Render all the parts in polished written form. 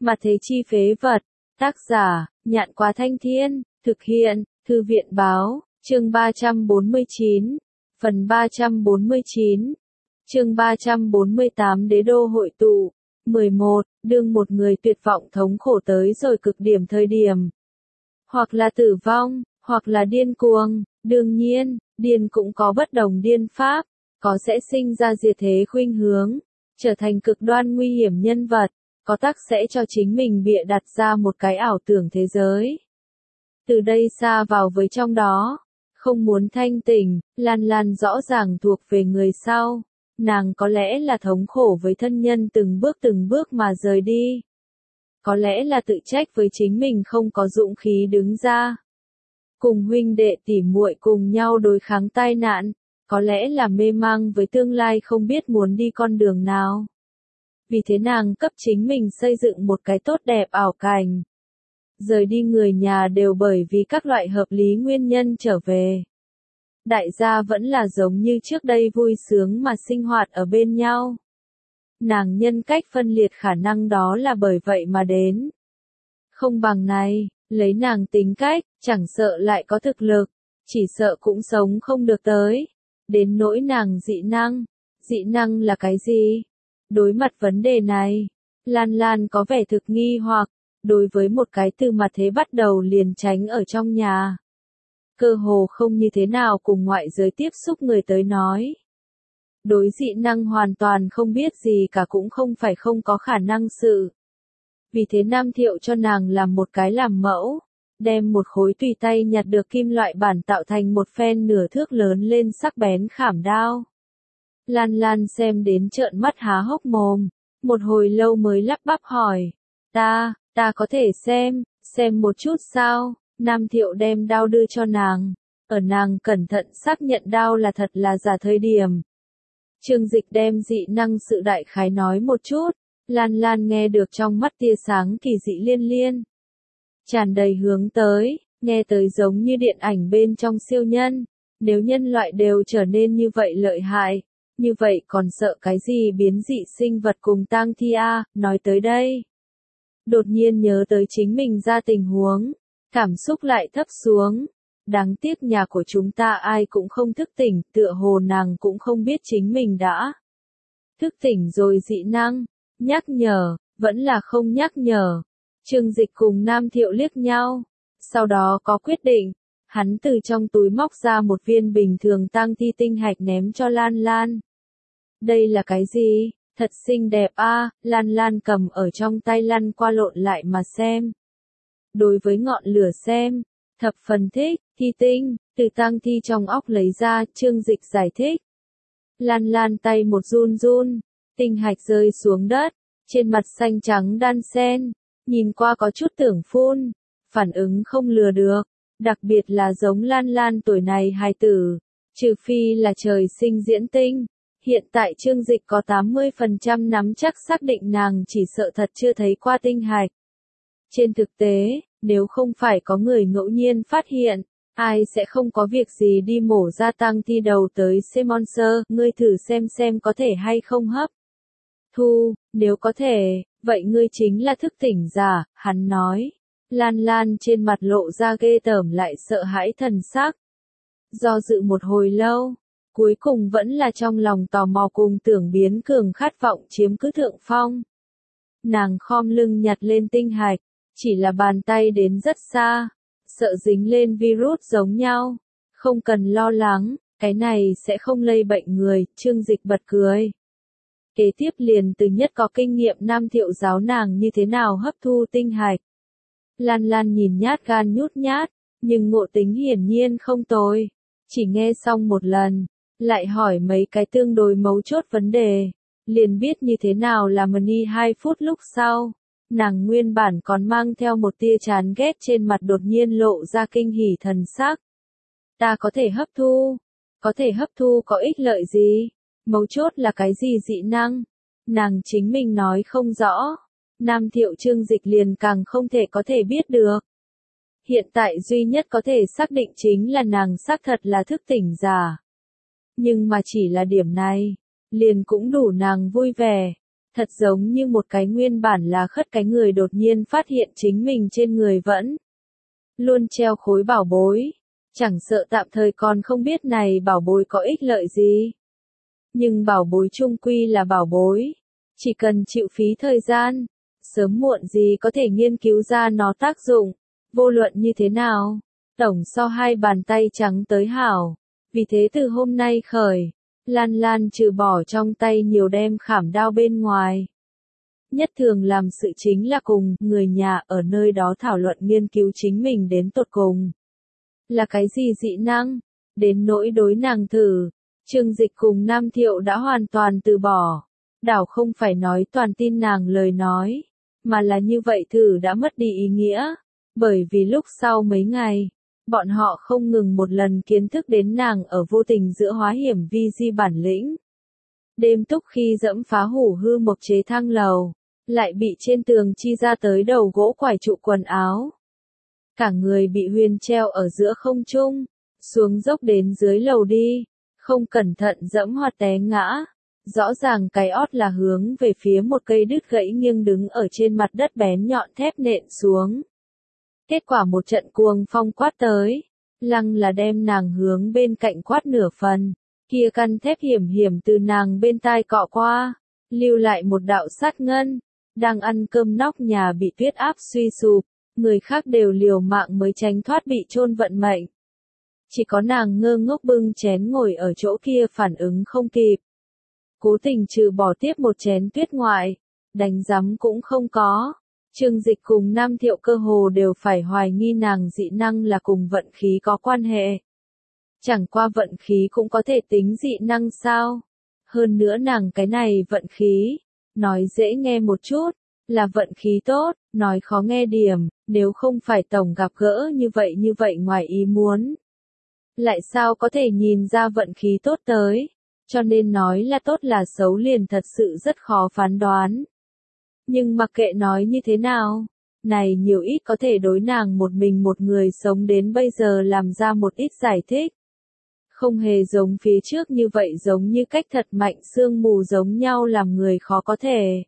Mà thế chi phế vật. Tác giả, Nhạn Quá Thanh Thiên, thực hiện, Thư viện Báo, chương 349, phần 349, chương 348 Đế đô hội tụ. 11. Đương một người tuyệt vọng thống khổ tới rồi cực điểm thời điểm. Hoặc là tử vong, hoặc là điên cuồng, đương nhiên, điên cũng có bất đồng điên pháp, có sẽ sinh ra diệt thế khuynh hướng, trở thành cực đoan nguy hiểm nhân vật, có tác sẽ cho chính mình bịa đặt ra một cái ảo tưởng thế giới. Từ đây xa vào với trong đó, không muốn thanh tỉnh, Lan Lan rõ ràng thuộc về người sau. Nàng có lẽ là thống khổ với thân nhân từng bước mà rời đi. Có lẽ là tự trách với chính mình không có dũng khí đứng ra. Cùng huynh đệ tỉ muội cùng nhau đối kháng tai nạn. Có lẽ là mê mang với tương lai không biết muốn đi con đường nào. Vì thế nàng cấp chính mình xây dựng một cái tốt đẹp ảo cảnh. Rời đi người nhà đều bởi vì các loại hợp lý nguyên nhân trở về. Đại gia vẫn là giống như trước đây vui sướng mà sinh hoạt ở bên nhau. Nàng nhân cách phân liệt khả năng đó là bởi vậy mà đến. Không bằng này, lấy nàng tính cách, chẳng sợ lại có thực lực, chỉ sợ cũng sống không được tới. Đến nỗi nàng dị năng là cái gì? Đối mặt vấn đề này, Lan Lan có vẻ thực nghi hoặc, đối với một cái từ mà thế bắt đầu liền tránh ở trong nhà. Cơ hồ không như thế nào cùng ngoại giới tiếp xúc người tới nói. Đối dị năng hoàn toàn không biết gì cả cũng không phải không có khả năng sự. Vì thế Nam Thiệu cho nàng làm một cái làm mẫu, đem một khối tùy tay nhặt được kim loại bản tạo thành một phen nửa thước lớn lên sắc bén khảm đao. Lan Lan xem đến trợn mắt há hốc mồm, một hồi lâu mới lắp bắp hỏi, ta có thể xem một chút sao? Nam Thiệu đem đao đưa cho nàng, ở nàng cẩn thận xác nhận đao là thật là giả thời điểm. Trương Dịch đem dị năng sự đại khái nói một chút, Lan Lan nghe được trong mắt tia sáng kỳ dị liên. Tràn đầy hướng tới, nghe tới giống như điện ảnh bên trong siêu nhân, nếu nhân loại đều trở nên như vậy lợi hại, như vậy còn sợ cái gì biến dị sinh vật cùng tang thi a? Nói tới đây. Đột nhiên nhớ tới chính mình ra tình huống. Cảm xúc lại thấp xuống. Đáng tiếc nhà của chúng ta ai cũng không thức tỉnh, tựa hồ nàng cũng không biết chính mình đã thức tỉnh rồi dị năng. Nhắc nhở, vẫn là không nhắc nhở. Trương Dịch cùng Nam Thiệu liếc nhau. Sau đó có quyết định. Hắn từ trong túi móc ra một viên bình thường tang thi tinh hạch ném cho Lan Lan. Đây là cái gì? Thật xinh đẹp a. Lan Lan cầm ở trong tay lăn qua lộn lại mà xem. Đối với ngọn lửa xem, thập phần thích, thi tinh, từ tang thi trong óc lấy ra, Trương Dịch giải thích. Lan Lan tay một run, tinh hạch rơi xuống đất, trên mặt xanh trắng đan xen, nhìn qua có chút tưởng phun, phản ứng không lừa được, đặc biệt là giống Lan Lan tuổi này hài tử, trừ phi là trời sinh diễn tinh. Hiện tại Trương Dịch có 80% nắm chắc xác định nàng chỉ sợ thật chưa thấy qua tinh hạch. Trên thực tế, nếu không phải có người ngẫu nhiên phát hiện, ai sẽ không có việc gì đi mổ ra tang thi đầu tới Monster, ngươi thử xem có thể hay không hấp thu, nếu có thể, vậy ngươi chính là thức tỉnh giả, hắn nói. Lan Lan trên mặt lộ ra ghê tởm lại sợ hãi thần sắc. Do dự một hồi lâu, cuối cùng vẫn là trong lòng tò mò cùng tưởng biến cường khát vọng chiếm cứ thượng phong. Nàng khom lưng nhặt lên tinh hạch. Chỉ là bàn tay đến rất xa, sợ dính lên virus giống nhau. Không cần lo lắng, cái này sẽ không lây bệnh người, Trương Dịch bật cười. Kế tiếp liền từ nhất có kinh nghiệm Nam Thiệu giáo nàng như thế nào hấp thu tinh hạch. Lan Lan nhìn nhát gan nhút nhát, nhưng ngộ tính hiển nhiên không tồi. Chỉ nghe xong một lần, lại hỏi mấy cái tương đối mấu chốt vấn đề, liền biết như thế nào là mini 2 phút lúc sau. Nàng nguyên bản còn mang theo một tia chán ghét trên mặt đột nhiên lộ ra kinh hỉ thần sắc. Ta có thể hấp thu có ích lợi gì? Mấu chốt là cái gì dị năng? Nàng chính mình nói không rõ. Nam Thiệu Trương Dịch liền càng không thể có thể biết được. Hiện tại duy nhất có thể xác định chính là nàng xác thật là thức tỉnh giả. Nhưng mà chỉ là điểm này, liền cũng đủ nàng vui vẻ. Thật giống như một cái nguyên bản là khất cái người đột nhiên phát hiện chính mình trên người vẫn luôn treo khối bảo bối. Chẳng sợ tạm thời còn không biết này bảo bối có ích lợi gì. Nhưng bảo bối chung quy là bảo bối. Chỉ cần chịu phí thời gian, sớm muộn gì có thể nghiên cứu ra nó tác dụng. Vô luận như thế nào, tổng so hai bàn tay trắng tới hảo. Vì thế từ hôm nay khởi, Lan Lan trừ bỏ trong tay nhiều đem khảm đao bên ngoài. Nhất thường làm sự chính là cùng người nhà ở nơi đó thảo luận nghiên cứu chính mình đến tột cùng. Là cái gì dị năng? Đến nỗi đối nàng thử, Trương Dịch cùng Nam Thiệu đã hoàn toàn từ bỏ. Đảo không phải nói toàn tin nàng lời nói, mà là như vậy thử đã mất đi ý nghĩa. Bởi vì lúc sau mấy ngày, bọn họ không ngừng một lần kiến thức đến nàng ở vô tình giữa hóa hiểm vi di bản lĩnh. Đêm túc khi dẫm phá hủ hư mộc chế thang lầu, lại bị trên tường chi ra tới đầu gỗ quải trụ quần áo. Cả người bị huyền treo ở giữa không trung, xuống dốc đến dưới lầu đi, không cẩn thận dẫm hoặc té ngã. Rõ ràng cái ót là hướng về phía một cây đứt gãy nghiêng đứng ở trên mặt đất bén nhọn thép nện xuống. Kết quả một trận cuồng phong quát tới, lăng là đem nàng hướng bên cạnh quát nửa phần, kia căn thép hiểm hiểm từ nàng bên tai cọ qua, lưu lại một đạo sát ngân, đang ăn cơm nóc nhà bị tuyết áp suy sụp, người khác đều liều mạng mới tránh thoát bị chôn vận mệnh. Chỉ có nàng ngơ ngốc bưng chén ngồi ở chỗ kia phản ứng không kịp. Cố tình trừ bỏ tiếp một chén tuyết ngoại, đánh giấm cũng không có. Trương Dịch cùng Nam Thiệu cơ hồ đều phải hoài nghi nàng dị năng là cùng vận khí có quan hệ. Chẳng qua vận khí cũng có thể tính dị năng sao? Hơn nữa nàng cái này vận khí, nói dễ nghe một chút, là vận khí tốt, nói khó nghe điểm, nếu không phải tổng gặp gỡ như vậy ngoài ý muốn. Lại sao có thể nhìn ra vận khí tốt tới? Cho nên nói là tốt là xấu liền thật sự rất khó phán đoán. Nhưng mặc kệ nói như thế nào, này nhiều ít có thể đối nàng một mình một người sống đến bây giờ làm ra một ít giải thích. Không hề giống phía trước như vậy giống như cách thật mạnh sương mù giống nhau làm người khó có thể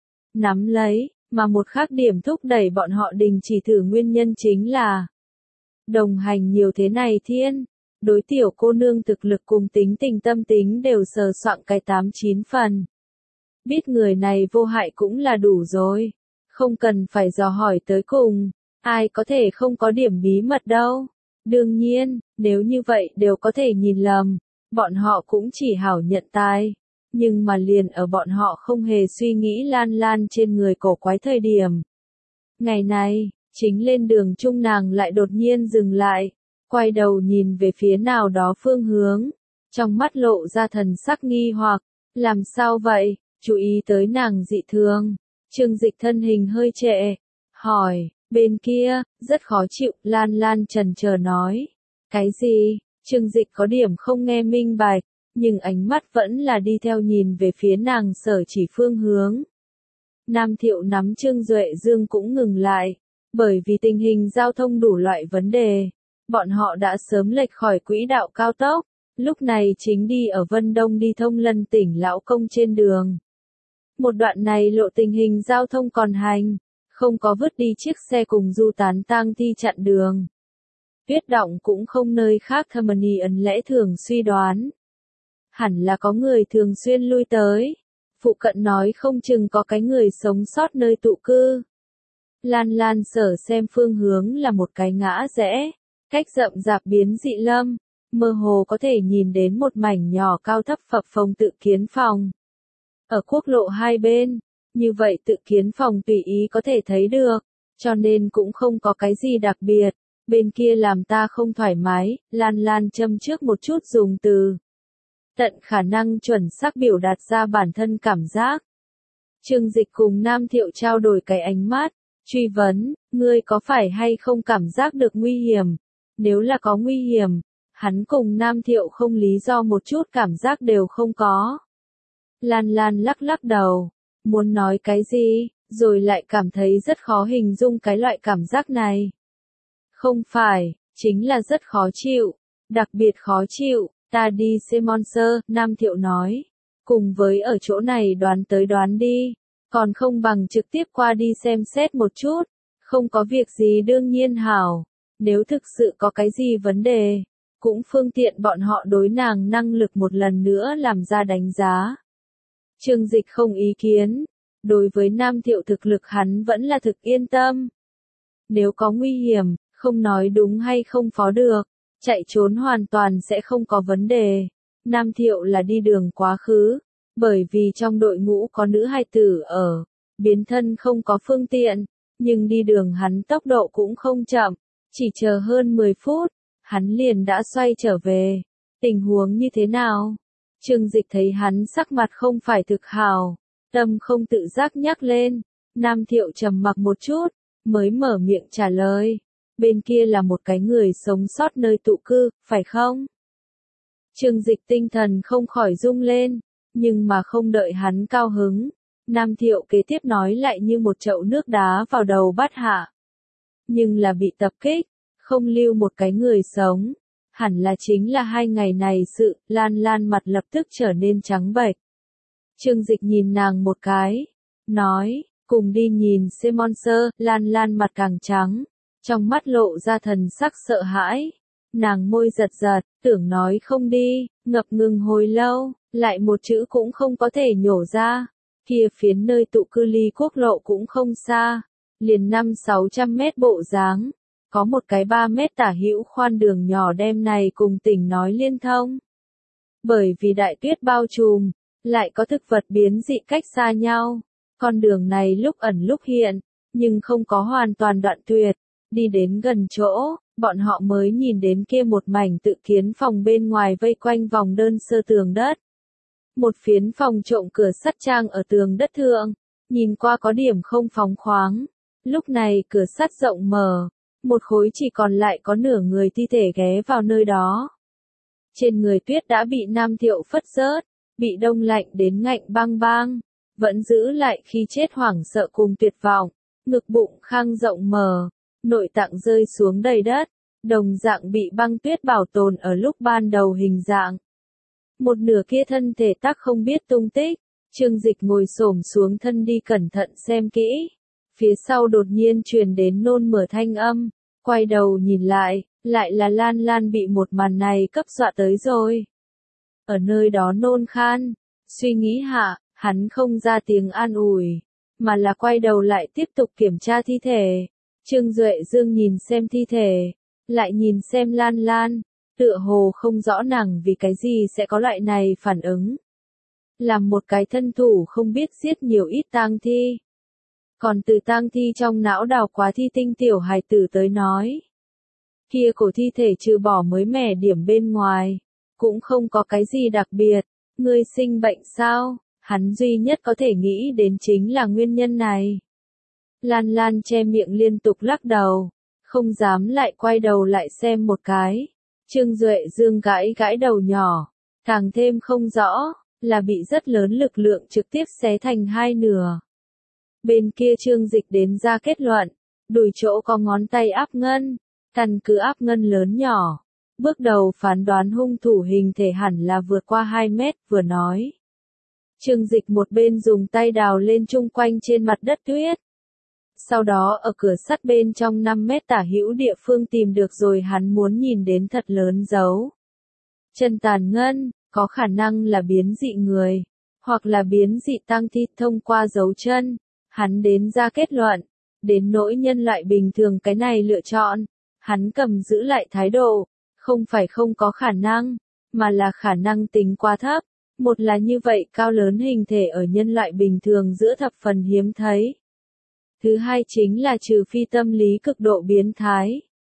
nắm lấy, mà một khác điểm thúc đẩy bọn họ đình chỉ thử nguyên nhân chính là đồng hành nhiều thế này thiên. Đối tiểu cô nương thực lực cùng tính tình tâm tính đều sờ soạn cái 8-9 phần. Biết người này vô hại cũng là đủ rồi. Không cần phải dò hỏi tới cùng. Ai có thể không có điểm bí mật đâu. Đương nhiên, nếu như vậy đều có thể nhìn lầm. Bọn họ cũng chỉ hảo nhận tài. Nhưng mà liền ở bọn họ không hề suy nghĩ Lan Lan trên người cổ quái thời điểm. Ngày này, chính lên đường chung nàng lại đột nhiên dừng lại. Quay đầu nhìn về phía nào đó phương hướng, trong mắt lộ ra thần sắc nghi hoặc, làm sao vậy, chú ý tới nàng dị thường. Trương Dịch thân hình hơi trệ, hỏi, bên kia, rất khó chịu, Lan Lan chần chờ nói. Cái gì? Trương Dịch có điểm không nghe minh bạch, nhưng ánh mắt vẫn là đi theo nhìn về phía nàng sở chỉ phương hướng. Nam Thiệu nắm Trương Duệ Dương cũng ngừng lại, bởi vì tình hình giao thông đủ loại vấn đề. Bọn họ đã sớm lệch khỏi quỹ đạo cao tốc, lúc này chính đi ở Vân Đông đi thông Lân tỉnh Lão Công trên đường. Một đoạn này lộ tình hình giao thông còn hành, không có vứt đi chiếc xe cùng du tán tang thi chặn đường. Tuyết động cũng không nơi khác Harmony ấn lẽ thường suy đoán. Hẳn là có người thường xuyên lui tới. Phụ cận nói không chừng có cái người sống sót nơi tụ cư. Lan Lan sở xem phương hướng là một cái ngã rẽ. Cách rậm rạp biến dị lâm, mơ hồ có thể nhìn đến một mảnh nhỏ cao thấp phập phồng tự kiến phòng. Ở quốc lộ hai bên, như vậy tự kiến phòng tùy ý có thể thấy được, cho nên cũng không có cái gì đặc biệt. Bên kia làm ta không thoải mái, Lan Lan châm trước một chút dùng từ. Tận khả năng chuẩn xác biểu đạt ra bản thân cảm giác. Trương Dịch cùng Nam Thiệu trao đổi cái ánh mắt, truy vấn, ngươi có phải hay không cảm giác được nguy hiểm? Nếu là có nguy hiểm, hắn cùng Nam Thiệu không lý do một chút cảm giác đều không có. Lan Lan lắc lắc đầu, muốn nói cái gì, rồi lại cảm thấy rất khó hình dung cái loại cảm giác này. Không phải, chính là rất khó chịu, đặc biệt khó chịu, ta đi xem Monster, Nam Thiệu nói. cùng với ở chỗ này đoán tới đoán đi, còn không bằng trực tiếp qua đi xem xét một chút, không có việc gì đương nhiên hảo, nếu thực sự có cái gì vấn đề, cũng phương tiện bọn họ đối nàng năng lực một lần nữa làm ra đánh giá. Trương Dịch không ý kiến, đối với Nam Thiệu thực lực hắn vẫn là thực yên tâm. Nếu có nguy hiểm, không nói đúng hay không phó được, chạy trốn hoàn toàn sẽ không có vấn đề. Nam Thiệu là đi đường quá khứ, bởi vì trong đội ngũ có nữ hài tử ở, biến thân không có phương tiện, nhưng đi đường hắn tốc độ cũng không chậm, chỉ chờ hơn 10 phút, hắn liền đã xoay trở về. Tình huống như thế nào? Trương Dịch thấy hắn sắc mặt không phải thực hào, tâm không tự giác nhắc lên. Nam Thiệu trầm mặc một chút, mới mở miệng trả lời. Bên kia là một cái người sống sót nơi tụ cư, phải không? Trương Dịch tinh thần không khỏi rung lên, nhưng mà không đợi hắn cao hứng. Nam Thiệu kế tiếp nói lại như một chậu nước đá vào đầu bát hạ. Nhưng là bị tập kích, không lưu một cái người sống. Hẳn là chính là 2 ngày này sự, Lan Lan mặt lập tức trở nên trắng bệch. Trương Dịch nhìn nàng một cái, nói, cùng đi nhìn xem monster, Lan Lan mặt càng trắng, trong mắt lộ ra thần sắc sợ hãi. Nàng môi giật giật, tưởng nói không đi, ngập ngừng hồi lâu, lại một chữ cũng không có thể nhổ ra. Kia phiến nơi tụ cư ly quốc lộ cũng không xa, liền 500-600 mét bộ dáng. Có một cái 3 mét tả hữu khoan đường nhỏ đem này cùng tỉnh nói liên thông. Bởi vì đại tuyết bao trùm, lại có thực vật biến dị cách xa nhau. Con đường này lúc ẩn lúc hiện, nhưng không có hoàn toàn đoạn tuyệt. Đi đến gần chỗ, bọn họ mới nhìn đến kia một mảnh tự kiến phòng bên ngoài vây quanh vòng đơn sơ tường đất. Một phiến phòng trộm cửa sắt trang ở tường đất thượng, nhìn qua có điểm không phóng khoáng. Lúc này cửa sắt rộng mở, một khối chỉ còn lại có nửa người thi thể ghé vào nơi đó. Trên người tuyết đã bị Nam Thiệu phất rớt, bị đông lạnh đến ngạnh băng băng, vẫn giữ lại khi chết hoảng sợ cùng tuyệt vọng, ngực bụng khang rộng mở, nội tạng rơi xuống đầy đất, đồng dạng bị băng tuyết bảo tồn ở lúc ban đầu hình dạng. Một nửa kia thân thể tắc không biết tung tích, Trương Dịch ngồi xổm xuống thân đi cẩn thận xem kỹ. Phía sau đột nhiên truyền đến nôn mửa thanh âm, quay đầu nhìn lại là Lan Lan bị một màn này cấp dọa tới rồi. Ở nơi đó nôn khan, suy nghĩ hạ, hắn không ra tiếng an ủi, mà là quay đầu lại tiếp tục kiểm tra thi thể. Trương Duệ Dương nhìn xem thi thể, lại nhìn xem Lan Lan, tựa hồ không rõ nàng vì cái gì sẽ có loại này phản ứng. Làm một cái thân thủ không biết giết nhiều ít tang thi. Còn từ tang thi trong não đào quá thi tinh tiểu hài tử tới nói. Kia cổ thi thể trừ bỏ mới mẻ điểm bên ngoài, cũng không có cái gì đặc biệt. Ngươi sinh bệnh sao? Hắn duy nhất có thể nghĩ đến chính là nguyên nhân này. Lan Lan che miệng liên tục lắc đầu, không dám lại quay đầu lại xem một cái. Trương Duệ Dương gãi gãi đầu nhỏ, càng thêm không rõ, là bị rất lớn lực lượng trực tiếp xé thành 2 nửa. Bên kia Trương Dịch đến ra kết luận, đùi chỗ có ngón tay áp ngân, căn cứ áp ngân lớn nhỏ. Bước đầu phán đoán hung thủ hình thể hẳn là vượt qua 2 mét, vừa nói. Trương Dịch một bên dùng tay đào lên chung quanh trên mặt đất tuyết. Sau đó ở cửa sắt bên trong 5 mét tả hữu địa phương tìm được rồi hắn muốn nhìn đến thật lớn dấu. Chân tàn ngân, có khả năng là biến dị người, hoặc là biến dị tăng thi thông qua dấu chân. Hắn đến ra kết luận, đến nỗi nhân loại bình thường cái này lựa chọn, hắn cầm giữ lại thái độ, không phải không có khả năng, mà là khả năng tính quá thấp. Một là như vậy cao lớn hình thể ở nhân loại bình thường giữa thập phần hiếm thấy. Thứ hai chính là trừ phi tâm lý cực độ biến thái.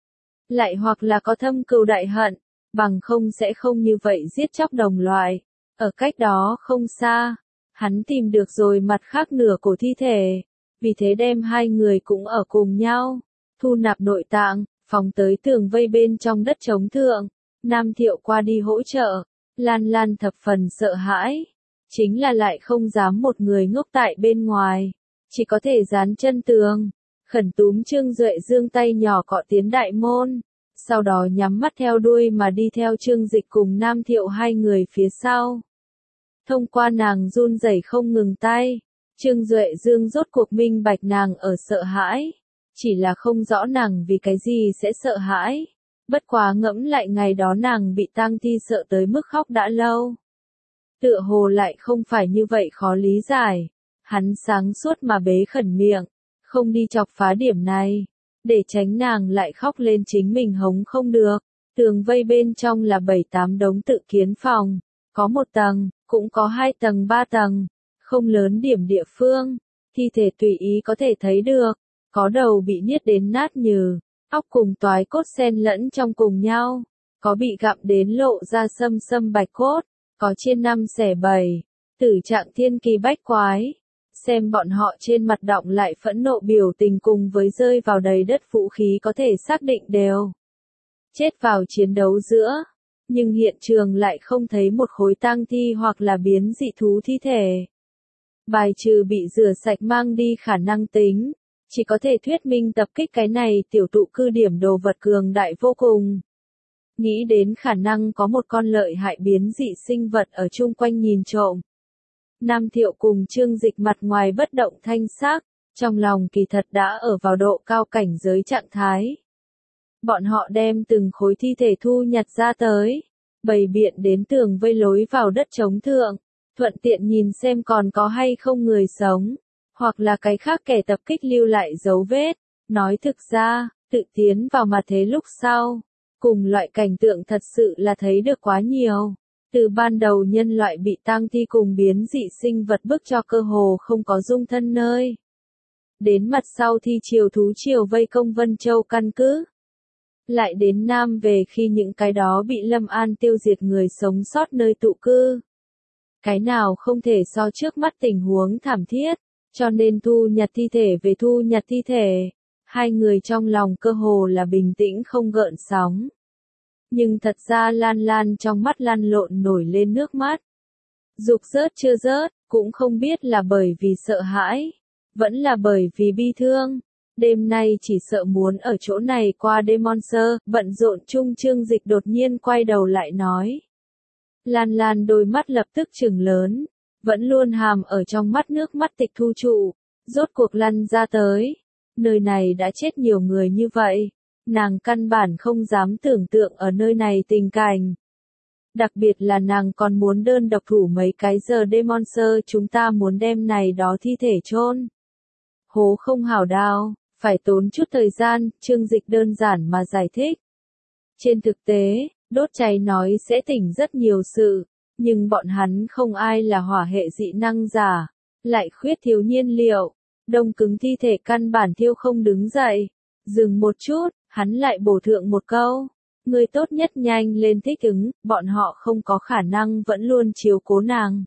Lại hoặc là có thâm cừu đại hận, bằng không sẽ không như vậy giết chóc đồng loại. Ở cách đó không xa, hắn tìm được rồi mặt khác nửa cổ thi thể. Vì thế đem 2 người cũng ở cùng nhau, thu nạp nội tạng, phóng tới tường vây bên trong đất trống thượng. Nam Thiệu qua đi hỗ trợ, Lan Lan thập phần sợ hãi. Chính là lại không dám một người ngốc tại bên ngoài, chỉ có thể dán chân tường, khẩn túm Trương Duệ Dương tay nhỏ cọ tiến đại môn, sau đó nhắm mắt theo đuôi mà đi theo Trương Dịch cùng Nam Thiệu 2 người phía sau. Thông qua nàng run rẩy không ngừng tay, Trương Duệ Dương rốt cuộc minh bạch nàng ở sợ hãi. Chỉ là không rõ nàng vì cái gì sẽ sợ hãi. Bất quá ngẫm lại ngày đó nàng bị tang thi sợ tới mức khóc đã lâu. Tựa hồ lại không phải như vậy khó lý giải. Hắn sáng suốt mà bế khẩn miệng, không đi chọc phá điểm này, để tránh nàng lại khóc lên chính mình hống không được. Tường vây bên trong là 7-8 đống tự kiến phòng, có 1 tầng, cũng có 2 tầng 3 tầng, không lớn điểm địa phương, thi thể tùy ý có thể thấy được, có đầu bị niết đến nát nhừ, óc cùng toái cốt xen lẫn trong cùng nhau, có bị gặm đến lộ ra sâm sâm bạch cốt, có chia 5 xẻ 7, tử trạng thiên kỳ bách quái. Xem bọn họ trên mặt đọng lại phẫn nộ biểu tình cùng với rơi vào đầy đất vũ khí có thể xác định đều chết vào chiến đấu giữa, nhưng hiện trường lại không thấy một khối tang thi hoặc là biến dị thú thi thể. Bài trừ bị rửa sạch mang đi khả năng tính, chỉ có thể thuyết minh tập kích cái này tiểu tụ cư điểm đồ vật cường đại vô cùng. Nghĩ đến khả năng có một con lợi hại biến dị sinh vật ở chung quanh nhìn trộm. Nam Thiệu cùng Trương Dịch mặt ngoài bất động thanh sắc, trong lòng kỳ thật đã ở vào độ cao cảnh giới trạng thái. Bọn họ đem từng khối thi thể thu nhặt ra tới, bày biện đến tường vây lối vào đất trống thượng, thuận tiện nhìn xem còn có hay không người sống, hoặc là cái khác kẻ tập kích lưu lại dấu vết. Nói thực ra, tự tiến vào mặt thế lúc sau, cùng loại cảnh tượng thật sự là thấy được quá nhiều. Từ ban đầu nhân loại bị tang thi cùng biến dị sinh vật bức cho cơ hồ không có dung thân nơi. Đến mặt sau thi triều thú triều vây công Vân Châu căn cứ. Lại đến Nam về khi những cái đó bị Lâm An tiêu diệt người sống sót nơi tụ cư. Cái nào không thể so trước mắt tình huống thảm thiết, cho nên thu nhặt thi thể về thu nhặt thi thể. Hai người trong lòng cơ hồ là bình tĩnh không gợn sóng. Nhưng thật ra Lan Lan trong mắt lăn lộn nổi lên nước mắt. Dục rớt chưa rớt, cũng không biết là bởi vì sợ hãi, vẫn là bởi vì bi thương. Đêm nay chỉ sợ muốn ở chỗ này qua đêm Monster, bận rộn chung Trương Dịch đột nhiên quay đầu lại nói. Lan Lan đôi mắt lập tức trừng lớn, vẫn luôn hàm ở trong mắt nước mắt tịch thu trụ, rốt cuộc lăn ra tới. Nơi này đã chết nhiều người như vậy, nàng căn bản không dám tưởng tượng ở nơi này tình cảnh. Đặc biệt là nàng còn muốn đơn độc thủ mấy cái giờ đêm Monster, chúng ta muốn đem này đó thi thể chôn. Hố không hảo đào, phải tốn chút thời gian, Trương Dịch đơn giản mà giải thích. Trên thực tế, đốt cháy nói sẽ tỉnh rất nhiều sự, nhưng bọn hắn không ai là hỏa hệ dị năng giả, lại khuyết thiếu nhiên liệu, đông cứng thi thể căn bản thiêu không đứng dậy. Dừng một chút, hắn lại bổ thượng một câu. Người tốt nhất nhanh lên thích ứng, bọn họ không có khả năng vẫn luôn chiếu cố nàng.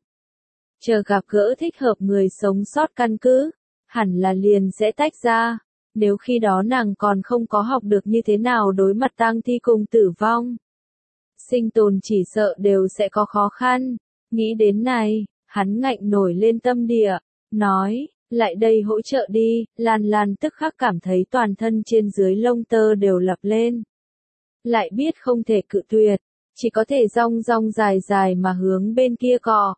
Chờ gặp gỡ thích hợp người sống sót căn cứ, hẳn là liền sẽ tách ra. Nếu khi đó nàng còn không có học được như thế nào đối mặt tang thi cùng tử vong, sinh tồn chỉ sợ đều sẽ có khó khăn. Nghĩ đến này, hắn ngạnh nổi lên tâm địa, nói, lại đây hỗ trợ đi. Lan Lan tức khắc cảm thấy toàn thân trên dưới lông tơ đều lập lên. Lại biết không thể cự tuyệt, chỉ có thể rong rong dài dài mà hướng bên kia cọ.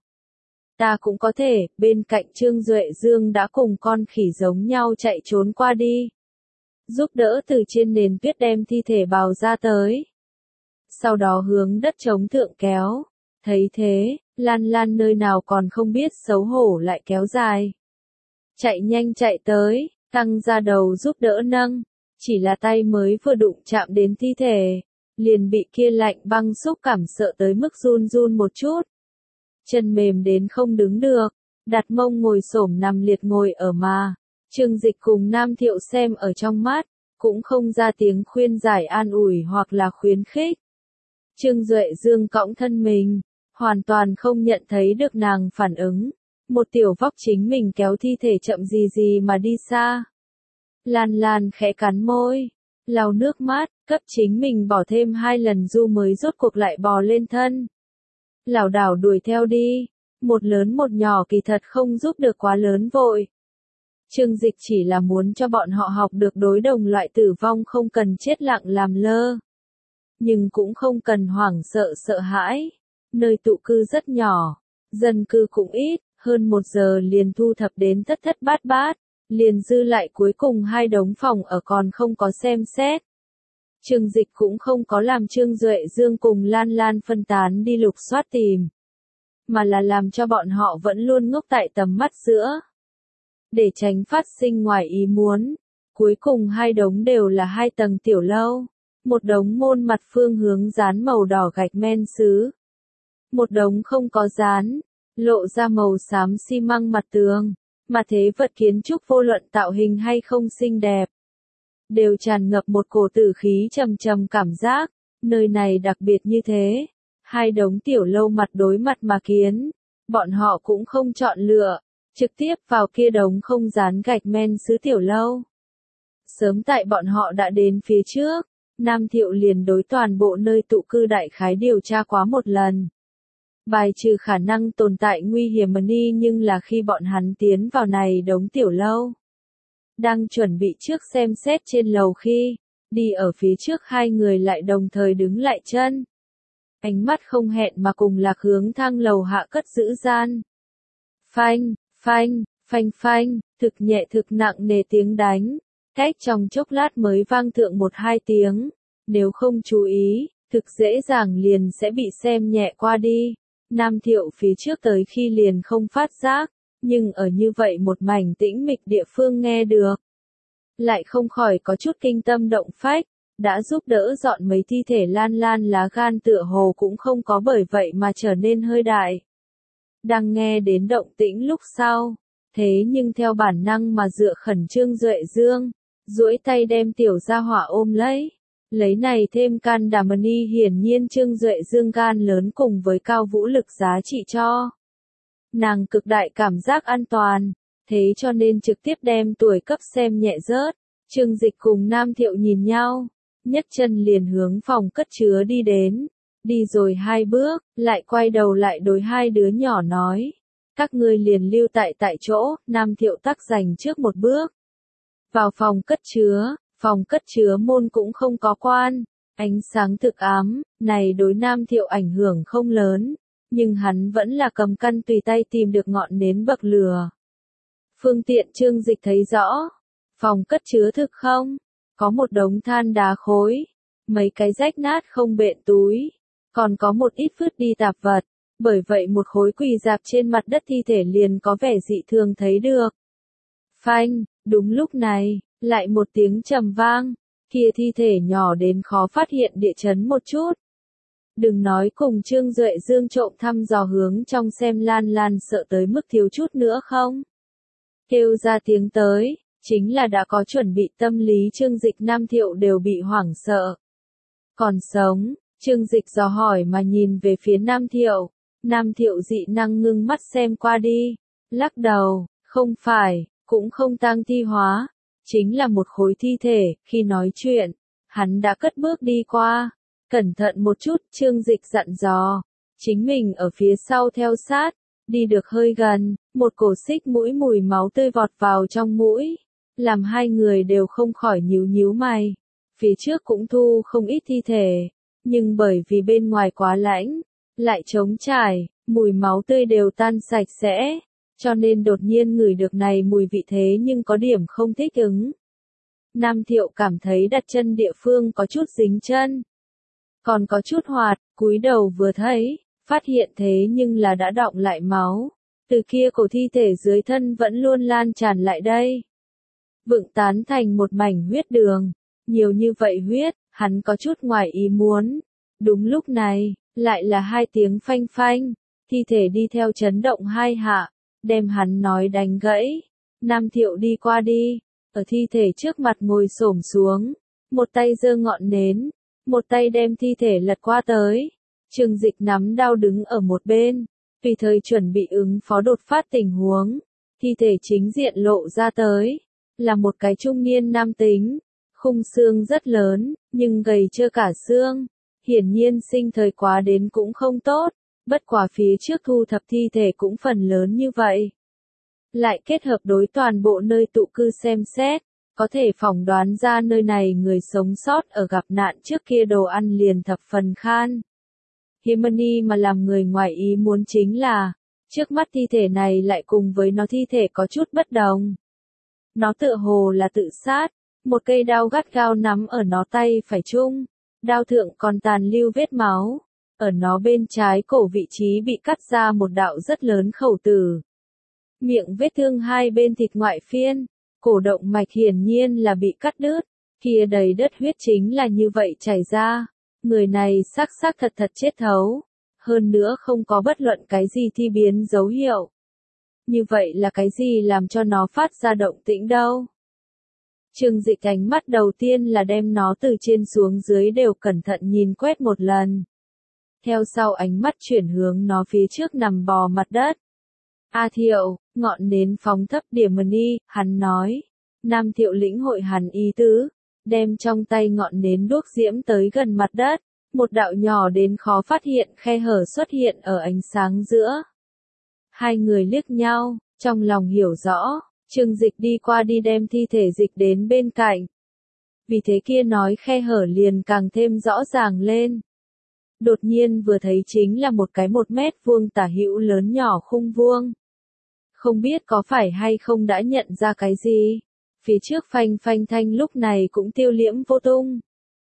Ta cũng có thể, bên cạnh Trương Duệ Dương đã cùng con khỉ giống nhau chạy trốn qua đi. Giúp đỡ từ trên nền tuyết đem thi thể bào ra tới. Sau đó hướng đất trống thượng kéo. Thấy thế, Lan Lan nơi nào còn không biết xấu hổ lại kéo dài. Chạy nhanh chạy tới, căng ra đầu giúp đỡ nâng. Chỉ là tay mới vừa đụng chạm đến thi thể, liền bị kia lạnh băng xúc cảm sợ tới mức run run một chút. Chân mềm đến không đứng được, đặt mông ngồi xổm nằm liệt ngồi ở mà. Trương Dịch cùng Nam Thiệu xem ở trong mắt, cũng không ra tiếng khuyên giải an ủi hoặc là khuyến khích. Trương Duệ Dương cõng thân mình, hoàn toàn không nhận thấy được nàng phản ứng. Một tiểu vóc chính mình kéo thi thể chậm gì gì mà đi xa. Lan Lan khẽ cắn môi, lau nước mắt, cấp chính mình bỏ thêm 2 lần du mới rốt cuộc lại bò lên thân. Lảo đảo đuổi theo đi, một lớn một nhỏ kỳ thật không giúp được quá lớn vội. Trương Dịch chỉ là muốn cho bọn họ học được đối đồng loại tử vong không cần chết lặng làm lơ. Nhưng cũng không cần hoảng sợ sợ hãi, nơi tụ cư rất nhỏ, Dân cư cũng ít, hơn 1 giờ liền thu thập đến thất thất bát bát, liền dư lại cuối cùng 2 đống phòng ở còn không có xem xét. Trương Dịch cũng không có làm Trương Duệ Dương cùng Lan Lan phân tán đi lục soát tìm, mà là làm cho bọn họ vẫn luôn ngốc tại tầm mắt giữa. Để tránh phát sinh ngoài ý muốn, cuối cùng 2 đống đều là 2 tầng tiểu lâu, một đống môn mặt phương hướng dán màu đỏ gạch men sứ, một đống không có dán, lộ ra màu xám xi măng mặt tường, mà thế vật kiến trúc vô luận tạo hình hay không xinh đẹp, đều tràn ngập một cổ tử khí trầm trầm cảm giác, nơi này đặc biệt như thế. 2 đống tiểu lâu mặt đối mặt mà kiến, bọn họ cũng không chọn lựa, trực tiếp vào kia đống không dán gạch men sứ tiểu lâu. Sớm tại bọn họ đã đến phía trước, Nam Thiệu liền đối toàn bộ nơi tụ cư đại khái điều tra quá một lần. Bài trừ khả năng tồn tại nguy hiểm ni, nhưng là khi bọn hắn tiến vào này đống tiểu lâu, đang chuẩn bị trước xem xét trên lầu khi, đi ở phía trước 2 người lại đồng thời đứng lại chân. Ánh mắt không hẹn mà cùng lạc hướng thang lầu hạ cất giữ gian. Phanh, phanh, phanh phanh, thực nhẹ thực nặng nề tiếng đánh, cách trong chốc lát mới vang thượng 1-2 tiếng, nếu không chú ý, thực dễ dàng liền sẽ bị xem nhẹ qua đi. Nam Thiệu phía trước tới khi liền không phát giác, nhưng ở như vậy một mảnh tĩnh mịch địa phương nghe được, lại không khỏi có chút kinh tâm động phách, đã giúp đỡ dọn mấy thi thể Lan Lan lá gan tựa hồ cũng không có bởi vậy mà trở nên hơi đại. Đang nghe đến động tĩnh lúc sau, thế nhưng theo bản năng mà dựa khẩn Trương Duệ Dương, duỗi tay đem tiểu gia hỏa ôm lấy này thêm can đảm ni, hiển nhiên Trương Duệ Dương gan lớn cùng với cao vũ lực giá trị cho nàng cực đại cảm giác an toàn, thế cho nên trực tiếp đem tuổi cấp xem nhẹ rớt. Trương Dịch cùng Nam Thiệu nhìn nhau, nhấc chân liền hướng phòng cất chứa đi đến, đi rồi 2 bước, lại quay đầu lại đối 2 đứa nhỏ nói, các ngươi liền lưu tại chỗ. Nam Thiệu tắc giành trước một bước, vào phòng cất chứa môn cũng không có quan, ánh sáng thực ám, này đối Nam Thiệu ảnh hưởng không lớn, nhưng hắn vẫn là cầm căn tùy tay tìm được ngọn nến bậc lửa. Phương tiện Trương Dịch thấy rõ, phòng cất chứa thực không, có một đống than đá khối, mấy cái rách nát không bện túi, còn có một ít vứt đi tạp vật, bởi vậy một khối quỳ dạp trên mặt đất thi thể liền có vẻ dị thường thấy được. Phanh, đúng lúc này, lại một tiếng trầm vang, kia thi thể nhỏ đến khó phát hiện địa chấn một chút. Đừng nói cùng Trương Duệ Dương trộm thăm dò hướng trong xem Lan Lan sợ tới mức thiếu chút nữa không. Kêu ra tiếng tới, chính là đã có chuẩn bị tâm lý Trương Dịch Nam Thiệu đều bị hoảng sợ. Còn sống, Trương Dịch dò hỏi mà nhìn về phía Nam Thiệu. Nam Thiệu dị năng ngưng mắt xem qua đi, lắc đầu, không phải, cũng không tang thi hóa, chính là một khối thi thể. Khi nói chuyện, hắn đã cất bước đi qua, cẩn thận một chút. Trương Dịch dặn dò, chính mình ở phía sau theo sát, đi được hơi gần, một cổ xích mũi mùi máu tươi vọt vào trong mũi, làm 2 người đều không khỏi nhíu nhíu mày. Phía trước cũng thu không ít thi thể, nhưng bởi vì bên ngoài quá lạnh, lại trống trải, mùi máu tươi đều tan sạch sẽ, cho nên đột nhiên ngửi được này mùi vị thế nhưng có điểm không thích ứng. Nam Thiệu cảm thấy đặt chân địa phương có chút dính chân, còn có chút hoạt, cúi đầu vừa thấy, phát hiện thế nhưng là đã đọng lại máu, từ kia cổ thi thể dưới thân vẫn luôn lan tràn lại đây, vựng tán thành một mảnh huyết đường. Nhiều như vậy huyết, hắn có chút ngoài ý muốn. Đúng lúc này, lại là 2 tiếng phanh phanh, thi thể đi theo chấn động 2 hạ, đem hắn nói đánh gãy. Nam Thiệu đi qua đi, ở thi thể trước mặt ngồi xổm xuống, một tay giơ ngọn nến, một tay đem thi thể lật qua tới. Trương Dịch nắm đao đứng ở một bên, tùy thời chuẩn bị ứng phó đột phát tình huống. Thi thể chính diện lộ ra tới, là một cái trung niên nam tính, khung xương rất lớn, nhưng gầy trơ cả xương, hiển nhiên sinh thời quá đến cũng không tốt, bất quá phía trước thu thập thi thể cũng phần lớn như vậy. Lại kết hợp đối toàn bộ nơi tụ cư xem xét, có thể phỏng đoán ra nơi này người sống sót ở gặp nạn trước kia đồ ăn liền thập phần khan. Hiểm ni mà làm người ngoài ý muốn chính là, Trước mắt thi thể này lại cùng với nó thi thể có chút bất đồng. Nó tựa hồ là tự sát, một cây đao gắt gao nắm ở nó tay phải chung, đao thượng còn tàn lưu vết máu, ở nó bên trái cổ vị trí bị cắt ra một đạo rất lớn khẩu tử. Miệng vết thương hai bên thịt ngoại phiên, cổ động mạch hiển nhiên là bị cắt đứt, kia đầy đất huyết chính là như vậy chảy ra, người này xác thật chết thấu, hơn nữa không có bất luận cái gì thi biến dấu hiệu. Như vậy là cái gì làm cho nó phát ra động tĩnh đâu? Trương Dịch ánh mắt đầu tiên là đem nó từ trên xuống dưới đều cẩn thận nhìn quét một lần. Theo sau ánh mắt chuyển hướng nó phía trước nằm bò mặt đất. A Thiệu, ngọn nến phóng thấp điểm đi, hắn nói. Nam Thiệu lĩnh hội hắn ý tứ, đem trong tay ngọn nến đuốc diễm tới gần mặt đất, một đạo nhỏ đến khó phát hiện khe hở xuất hiện ở ánh sáng giữa. Hai người liếc nhau, trong lòng hiểu rõ, Trương Dịch đi qua đi đem thi thể dịch đến bên cạnh. Vì thế kia nói khe hở liền càng thêm rõ ràng lên. Đột nhiên vừa thấy chính là một cái 1 mét vuông tả hữu lớn nhỏ khung vuông. Không biết có phải hay không đã nhận ra cái gì. Phía trước phanh phanh thanh lúc này cũng tiêu liễm vô tung.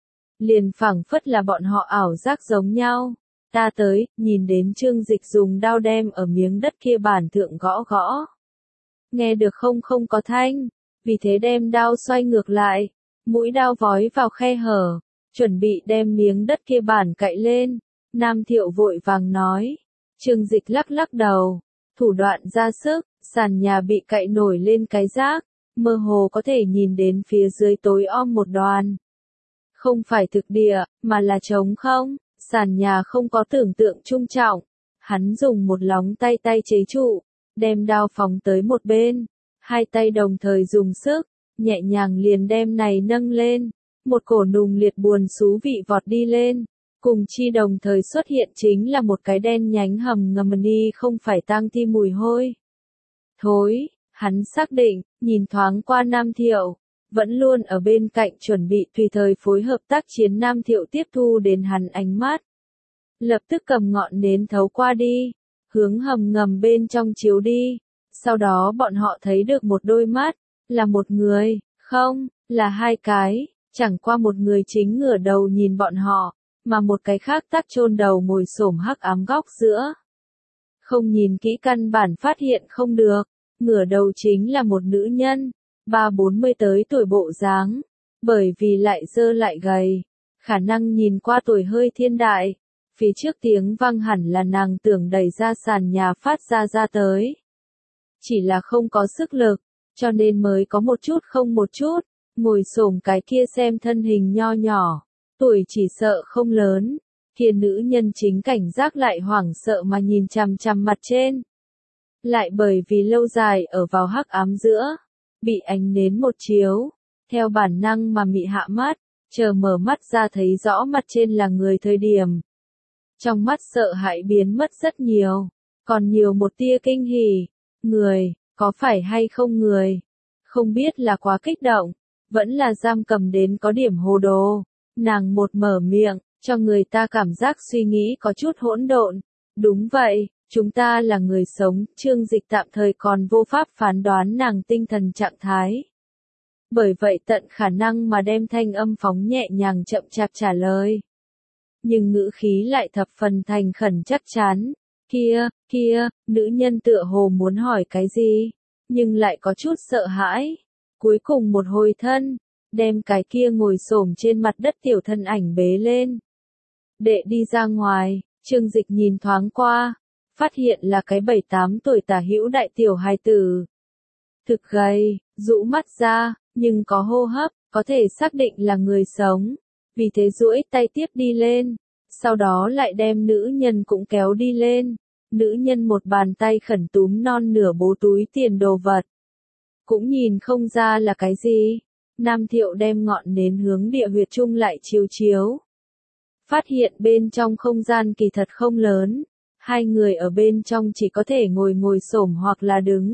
Liền phảng phất là bọn họ ảo giác giống nhau. Ta tới, nhìn đến Trương Dịch dùng đao đem ở miếng đất kia bản thượng gõ gõ. Nghe được không có thanh, vì thế đem đao xoay ngược lại, mũi đao vói vào khe hở, chuẩn bị đem miếng đất kia bản cậy lên. Nam Thiệu vội vàng nói. Trương Dịch lắc đầu, thủ đoạn ra sức, sàn nhà bị cậy nổi lên cái rác, mơ hồ có thể nhìn đến phía dưới tối om một đoàn. Không phải thực địa, mà là trống không, sàn nhà không có tưởng tượng trung trọng. Hắn dùng một lóng tay chế trụ, đem đao phóng tới một bên, hai tay đồng thời dùng sức, nhẹ nhàng liền đem này nâng lên, một cổ nùng liệt buồn xú vị vọt đi lên, cùng chi đồng thời xuất hiện chính là một cái đen nhánh hầm ngầm đi không phải tang thi mùi hôi. Thối, hắn xác định, nhìn thoáng qua Nam Thiệu, vẫn luôn ở bên cạnh chuẩn bị tùy thời phối hợp tác chiến. Nam Thiệu tiếp thu đến hắn ánh mắt, lập tức cầm ngọn nến thấu qua đi, hướng hầm ngầm bên trong chiếu đi. Sau đó bọn họ thấy được một đôi mắt, là một người, không, là hai cái, chẳng qua một người chính ngửa đầu nhìn bọn họ, mà một cái khác tắc chôn đầu ngồi xổm hắc ám góc giữa. Không nhìn kỹ căn bản phát hiện không được, ngửa đầu chính là một nữ nhân, 30-40 tới tuổi bộ dáng, bởi vì lại dơ lại gầy, khả năng nhìn qua tuổi hơi thiên đại. Phía trước tiếng vang hẳn là nàng tưởng đẩy ra sàn nhà phát ra tới. Chỉ là không có sức lực, cho nên mới có một chút không một chút, ngồi xổm cái kia xem thân hình nho nhỏ, tuổi chỉ sợ không lớn, kia nữ nhân chính cảnh giác lại hoảng sợ mà nhìn chằm chằm mặt trên. Lại bởi vì lâu dài ở vào hắc ám giữa, bị ánh nến một chiếu, theo bản năng mà mị hạ mắt, chờ mở mắt ra thấy rõ mặt trên là người thời điểm. Trong mắt sợ hãi biến mất rất nhiều, còn nhiều một tia kinh hỉ. Người, có phải hay không người? Không biết là quá kích động, vẫn là giam cầm đến có điểm hồ đồ. Nàng một mở miệng, cho người ta cảm giác suy nghĩ có chút hỗn độn. Đúng vậy, chúng ta là người sống. Trương Dịch tạm thời còn vô pháp phán đoán nàng tinh thần trạng thái. Bởi vậy tận khả năng mà đem thanh âm phóng nhẹ nhàng chậm chạp trả lời. Nhưng ngữ khí lại thập phần thành khẩn chắc chắn. Kia, nữ nhân tựa hồ muốn hỏi cái gì, nhưng lại có chút sợ hãi. Cuối cùng một hồi thân, đem cái kia ngồi xổm trên mặt đất tiểu thân ảnh bế lên. Đệ đi ra ngoài, Trương Dịch nhìn thoáng qua, phát hiện là cái 7-8 tuổi tả hữu đại tiểu hài tử. Thực gầy, rũ mắt ra, nhưng có hô hấp, có thể xác định là người sống. Vì thế duỗi tay tiếp đi lên, sau đó lại đem nữ nhân cũng kéo đi lên. Nữ nhân một bàn tay khẩn túm non nửa bố túi tiền đồ vật. Cũng nhìn không ra là cái gì. Nam Thiệu đem ngọn nến hướng địa huyệt chung lại chiếu. Phát hiện bên trong không gian kỳ thật không lớn. Hai người ở bên trong chỉ có thể ngồi xổm hoặc là đứng.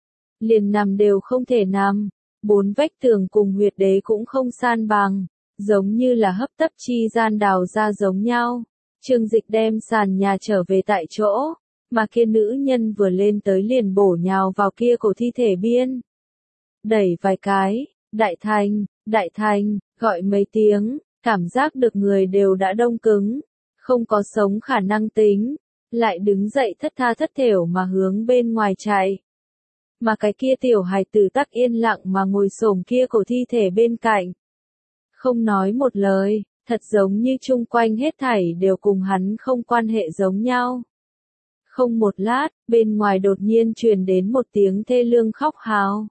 Liền nằm đều không thể nằm. 4 vách tường cùng huyệt đế cũng không san bằng. Giống như là hấp tấp chi gian đào ra giống nhau. Trương Dịch đem sàn nhà trở về tại chỗ, mà kia nữ nhân vừa lên tới liền bổ nhào vào kia cổ thi thể biên. Đẩy vài cái, đại thành, gọi mấy tiếng, cảm giác được người đều đã đông cứng, không có sống khả năng tính, lại đứng dậy thất tha thất thểu mà hướng bên ngoài chạy. Mà cái kia tiểu hài tử tắc yên lặng mà ngồi xổm kia cổ thi thể bên cạnh. Không nói một lời, thật giống như chung quanh hết thảy đều cùng hắn không quan hệ giống nhau. Không một lát, bên ngoài đột nhiên truyền đến một tiếng thê lương khóc hào.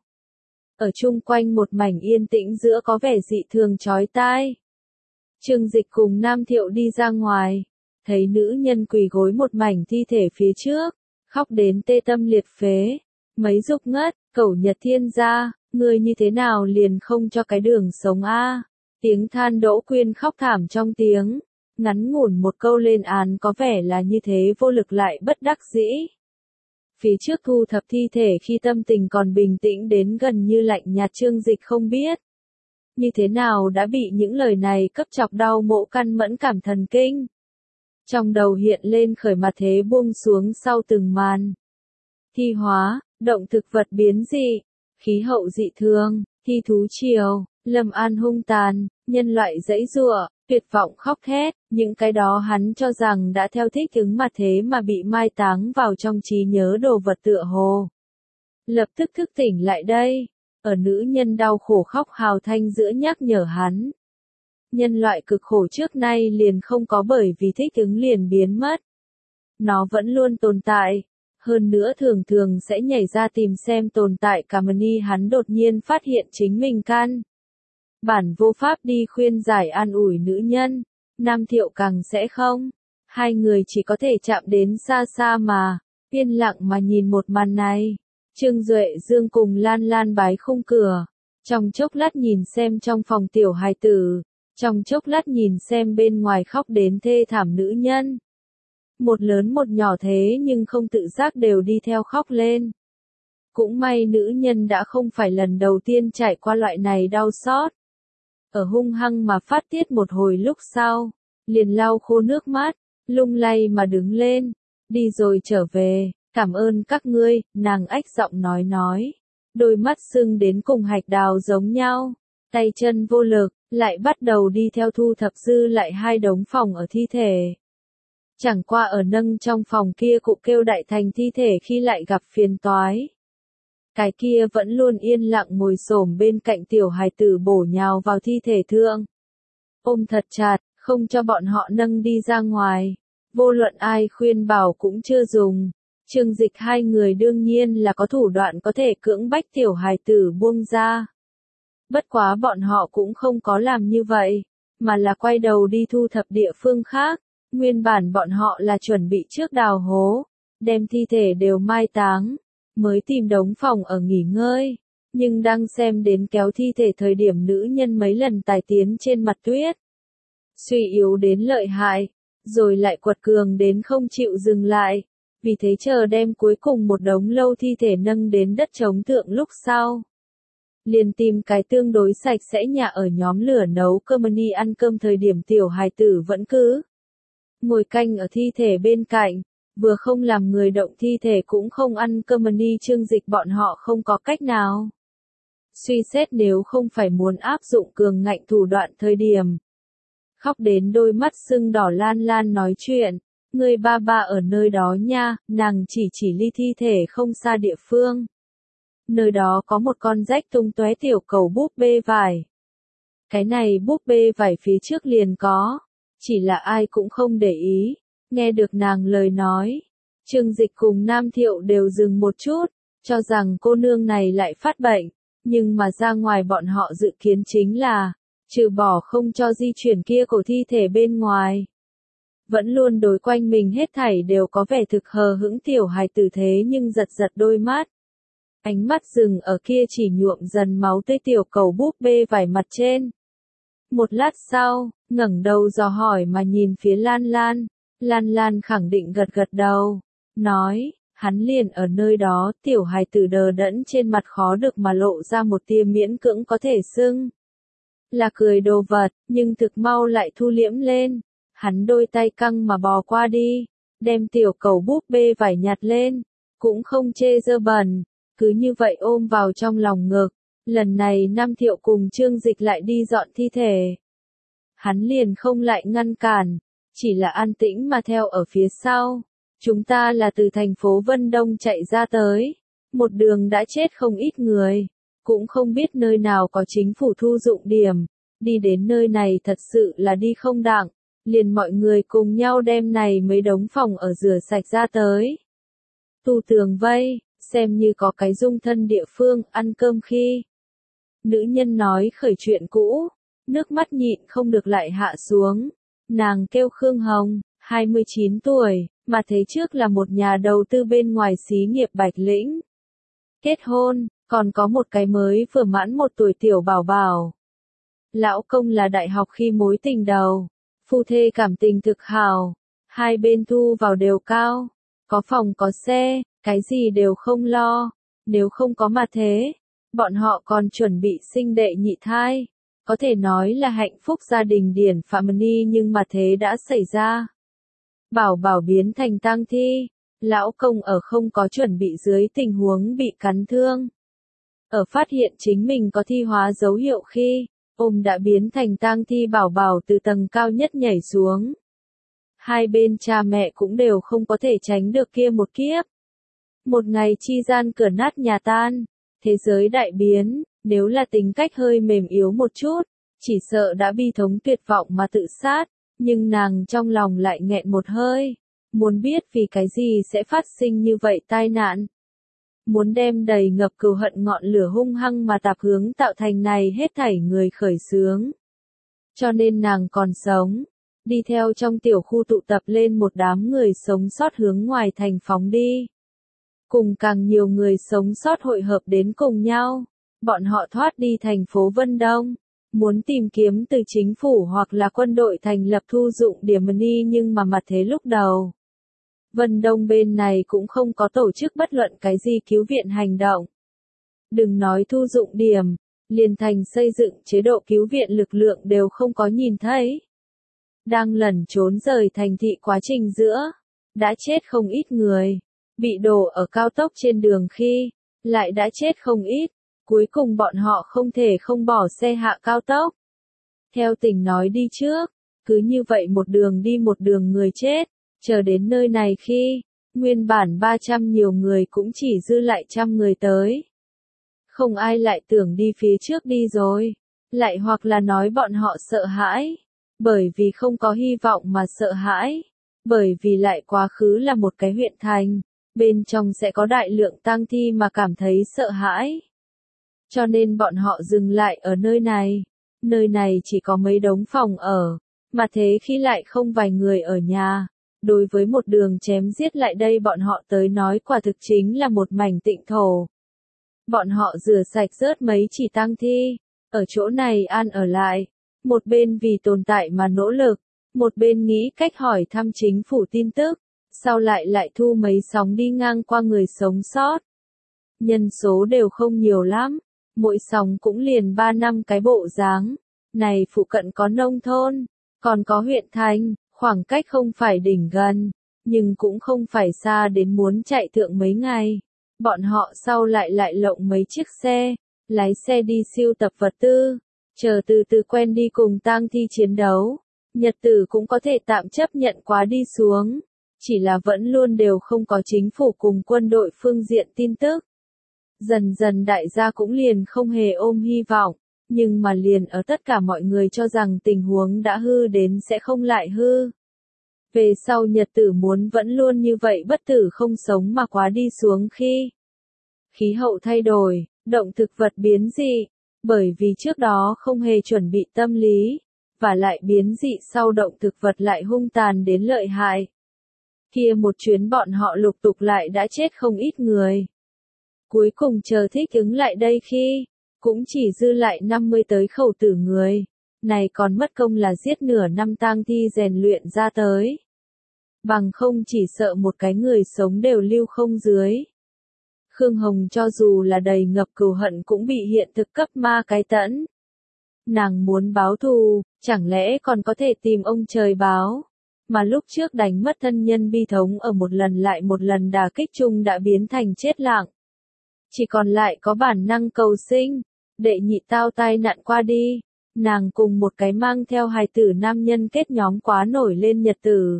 Ở chung quanh một mảnh yên tĩnh giữa có vẻ dị thường chói tai. Trương Dịch cùng Nam Thiệu đi ra ngoài, thấy nữ nhân quỳ gối một mảnh thi thể phía trước, khóc đến tê tâm liệt phế, mấy dục ngất, cẩu Nhật Thiên gia, ngươi như thế nào liền không cho cái đường sống a? Tiếng than Đỗ Quyên khóc thảm trong tiếng, ngắn ngủn một câu lên án có vẻ là như thế vô lực lại bất đắc dĩ. Phía trước thu thập thi thể khi tâm tình còn bình tĩnh đến gần như lạnh nhạt Trương Dịch không biết. Như thế nào đã bị những lời này cấp chọc đau mộ căn mẫn cảm thần kinh. Trong đầu hiện lên khởi mặt thế buông xuống sau từng màn. Thi hóa, động thực vật biến dị, khí hậu dị thường, thi thú triều, lâm an hung tàn, nhân loại dãy giụa, tuyệt vọng khóc thét, những cái đó hắn cho rằng đã theo thích ứng mặt thế mà bị mai táng vào trong trí nhớ đồ vật tựa hồ. Lập tức thức tỉnh lại đây, ở nữ nhân đau khổ khóc hào thanh giữa nhắc nhở hắn. Nhân loại cực khổ trước nay liền không có bởi vì thích ứng liền biến mất. Nó vẫn luôn tồn tại. Hơn nữa thường thường sẽ nhảy ra tìm xem tồn tại cả mani hắn đột nhiên phát hiện chính mình căn. Bản vô pháp đi khuyên giải an ủi nữ nhân, Nam Thiệu càng sẽ không. Hai người chỉ có thể chạm đến xa xa mà, yên lặng mà nhìn một màn này. Trương Duệ Dương cùng Lan Lan bái khung cửa, trong chốc lát nhìn xem trong phòng tiểu hài tử, trong chốc lát nhìn xem bên ngoài khóc đến thê thảm nữ nhân. Một lớn một nhỏ thế nhưng không tự giác đều đi theo khóc lên. Cũng may nữ nhân đã không phải lần đầu tiên trải qua loại này đau xót. Ở hung hăng mà phát tiết một hồi lúc sau, liền lau khô nước mắt, lung lay mà đứng lên, đi rồi trở về, cảm ơn các ngươi, nàng ách giọng nói. Đôi mắt sưng đến cùng hạch đào giống nhau, tay chân vô lực, lại bắt đầu đi theo thu thập dư lại hai đống phòng ở thi thể. Chẳng qua ở nâng trong phòng kia cụ kêu đại thành thi thể khi lại gặp phiền toái. Cái kia vẫn luôn yên lặng ngồi xổm bên cạnh tiểu hài tử bổ nhào vào thi thể thượng. Ôm thật chặt, không cho bọn họ nâng đi ra ngoài. Vô luận ai khuyên bảo cũng chưa dùng. Trương Dịch hai người đương nhiên là có thủ đoạn có thể cưỡng bách tiểu hài tử buông ra. Bất quá bọn họ cũng không có làm như vậy, mà là quay đầu đi thu thập địa phương khác. Nguyên bản bọn họ là chuẩn bị trước đào hố, đem thi thể đều mai táng, mới tìm đống phòng ở nghỉ ngơi. Nhưng đang xem đến kéo thi thể thời điểm nữ nhân mấy lần tài tiến trên mặt tuyết. Suy yếu đến lợi hại, rồi lại quật cường đến không chịu dừng lại. Vì thế chờ đem cuối cùng một đống lâu thi thể nâng đến đất trống thượng lúc sau. Liền tìm cái tương đối sạch sẽ nhà ở nhóm lửa nấu cơm ni ăn cơm thời điểm tiểu hài tử vẫn cứ ngồi canh ở thi thể bên cạnh, vừa không làm người động thi thể cũng không ăn cơm ni. Trương Dịch bọn họ không có cách nào. Suy xét nếu không phải muốn áp dụng cường ngạnh thủ đoạn thời điểm. Khóc đến đôi mắt sưng đỏ Lan Lan nói chuyện, người ba ba ở nơi đó nha, nàng chỉ ly thi thể không xa địa phương. Nơi đó có một con rách tung tóe tiểu cầu búp bê vải. Cái này búp bê vải phía trước liền có. Chỉ là ai cũng không để ý, nghe được nàng lời nói. Trương Dịch cùng Nam Thiệu đều dừng một chút, cho rằng cô nương này lại phát bệnh, nhưng mà ra ngoài bọn họ dự kiến chính là, trừ bỏ không cho di chuyển kia cổ thi thể bên ngoài. Vẫn luôn đối quanh mình hết thảy đều có vẻ thực hờ hững tiểu hài tử thế nhưng giật giật đôi mắt. Ánh mắt dừng ở kia chỉ nhuộm dần máu tươi tiểu cầu búp bê vải mặt trên. Một lát sau, ngẩng đầu dò hỏi mà nhìn phía Lan Lan. Lan Lan khẳng định gật gật đầu, nói, hắn liền ở nơi đó. Tiểu hài tử đờ đẫn trên mặt khó được mà lộ ra một tia miễn cưỡng có thể xưng là cười đồ vật, nhưng thực mau lại thu liễm lên. Hắn đôi tay căng mà bò qua đi, đem tiểu cầu búp bê vải nhặt lên, cũng không chê dơ bẩn, cứ như vậy ôm vào trong lòng ngực. Lần này Nam Thiệu cùng Trương Dịch lại đi dọn thi thể. Hắn liền không lại ngăn cản, chỉ là an tĩnh mà theo ở phía sau. Chúng ta là từ thành phố Vân Đông chạy ra tới, một đường đã chết không ít người, cũng không biết nơi nào có chính phủ thu dụng điểm, đi đến nơi này thật sự là đi không đặng, liền mọi người cùng nhau đem này mấy đống phòng ở rửa sạch ra tới. Tu tường vây, xem như có cái dung thân địa phương, ăn cơm khi. Nữ nhân nói khởi chuyện cũ, nước mắt nhịn không được lại hạ xuống. Nàng kêu Khương Hồng, 29 tuổi, mà thế trước là một nhà đầu tư bên ngoài xí nghiệp Bạch Lĩnh. Kết hôn, còn có một cái mới vừa mãn 1 tuổi tiểu bảo bảo. Lão công là đại học khi mối tình đầu, phu thê cảm tình thực hào, hai bên thu vào đều cao, có phòng có xe, cái gì đều không lo, nếu không có mà thế, bọn họ còn chuẩn bị sinh đệ nhị thai, có thể nói là hạnh phúc gia đình điển family nhưng mà thế đã xảy ra. Bảo bảo biến thành tang thi, lão công ở không có chuẩn bị dưới tình huống bị cắn thương. Ở phát hiện chính mình có thi hóa dấu hiệu khi, ôm đã biến thành tang thi bảo bảo từ tầng cao nhất nhảy xuống. Hai bên cha mẹ cũng đều không có thể tránh được kia một kiếp. Một ngày chi gian cửa nát nhà tan, thế giới đại biến, nếu là tính cách hơi mềm yếu một chút, chỉ sợ đã bi thống tuyệt vọng mà tự sát, nhưng nàng trong lòng lại nghẹn một hơi, muốn biết vì cái gì sẽ phát sinh như vậy tai nạn. Muốn đem đầy ngập cừu hận ngọn lửa hung hăng mà tạp hướng tạo thành này hết thảy người khởi xướng. Cho nên nàng còn sống, đi theo trong tiểu khu tụ tập lên một đám người sống sót hướng ngoài thành phóng đi. Cùng càng nhiều người sống sót hội hợp đến cùng nhau, bọn họ thoát đi thành phố Vân Đông, muốn tìm kiếm từ chính phủ hoặc là quân đội thành lập thu dụng điểm money nhưng mà mặt thế lúc đầu. Vân Đông bên này cũng không có tổ chức bất luận cái gì cứu viện hành động. Đừng nói thu dụng điểm, liền thành xây dựng chế độ cứu viện lực lượng đều không có nhìn thấy. Đang lẩn trốn rời thành thị quá trình giữa, đã chết không ít người, bị đổ ở cao tốc trên đường khi, lại đã chết không ít, cuối cùng bọn họ không thể không bỏ xe hạ cao tốc. Theo tình nói đi trước, cứ như vậy một đường đi một đường người chết. Chờ đến nơi này khi, nguyên bản 300 nhiều người cũng chỉ dư lại 100 người tới. Không ai lại tưởng đi phía trước đi rồi, lại hoặc là nói bọn họ sợ hãi, bởi vì không có hy vọng mà sợ hãi, bởi vì lại quá khứ là một cái huyện thành, bên trong sẽ có đại lượng tang thi mà cảm thấy sợ hãi. Cho nên bọn họ dừng lại ở nơi này chỉ có mấy đống phòng ở, mà thế khi lại không vài người ở nhà. Đối với một đường chém giết lại đây bọn họ tới nói quả thực chính là một mảnh tịnh thổ. Bọn họ rửa sạch rớt mấy chỉ tang thi, ở chỗ này an ở lại, một bên vì tồn tại mà nỗ lực, một bên nghĩ cách hỏi thăm chính phủ tin tức, sau lại thu mấy sóng đi ngang qua người sống sót. Nhân số đều không nhiều lắm, mỗi sóng cũng liền 3 năm cái bộ dáng, này phụ cận có nông thôn, còn có huyện thành. Khoảng cách không phải đỉnh gần, nhưng cũng không phải xa đến muốn chạy thượng mấy ngày. Bọn họ sau lại lộng mấy chiếc xe, lái xe đi siêu tập vật tư, chờ từ từ quen đi cùng tang thi chiến đấu. Nhật tử cũng có thể tạm chấp nhận quá đi xuống, chỉ là vẫn luôn đều không có chính phủ cùng quân đội phương diện tin tức. Dần dần đại gia cũng liền không hề ôm hy vọng. Nhưng mà liền ở tất cả mọi người cho rằng tình huống đã hư đến sẽ không lại hư. Về sau nhật tử muốn vẫn luôn như vậy bất tử không sống mà quá đi xuống khi khí hậu thay đổi, động thực vật biến dị, bởi vì trước đó không hề chuẩn bị tâm lý, và lại biến dị sau động thực vật lại hung tàn đến lợi hại. Kia một chuyến bọn họ lục tục lại đã chết không ít người. Cuối cùng chờ thích ứng lại đây khi cũng chỉ dư lại 50 tới khẩu tử người, này còn mất công là giết nửa năm tang thi rèn luyện ra tới. Bằng không chỉ sợ một cái người sống đều lưu không dưới. Khương Hồng cho dù là đầy ngập cừu hận cũng bị hiện thực cấp ma cái tẫn. Nàng muốn báo thù, chẳng lẽ còn có thể tìm ông trời báo. mà lúc trước đánh mất thân nhân bi thống ở một lần lại một lần đả kích chung đã biến thành chết lặng. Chỉ còn lại có bản năng cầu sinh, đệ nhị tao tai nạn qua đi, nàng cùng một cái mang theo hài tử nam nhân kết nhóm quá nổi lên nhật tử.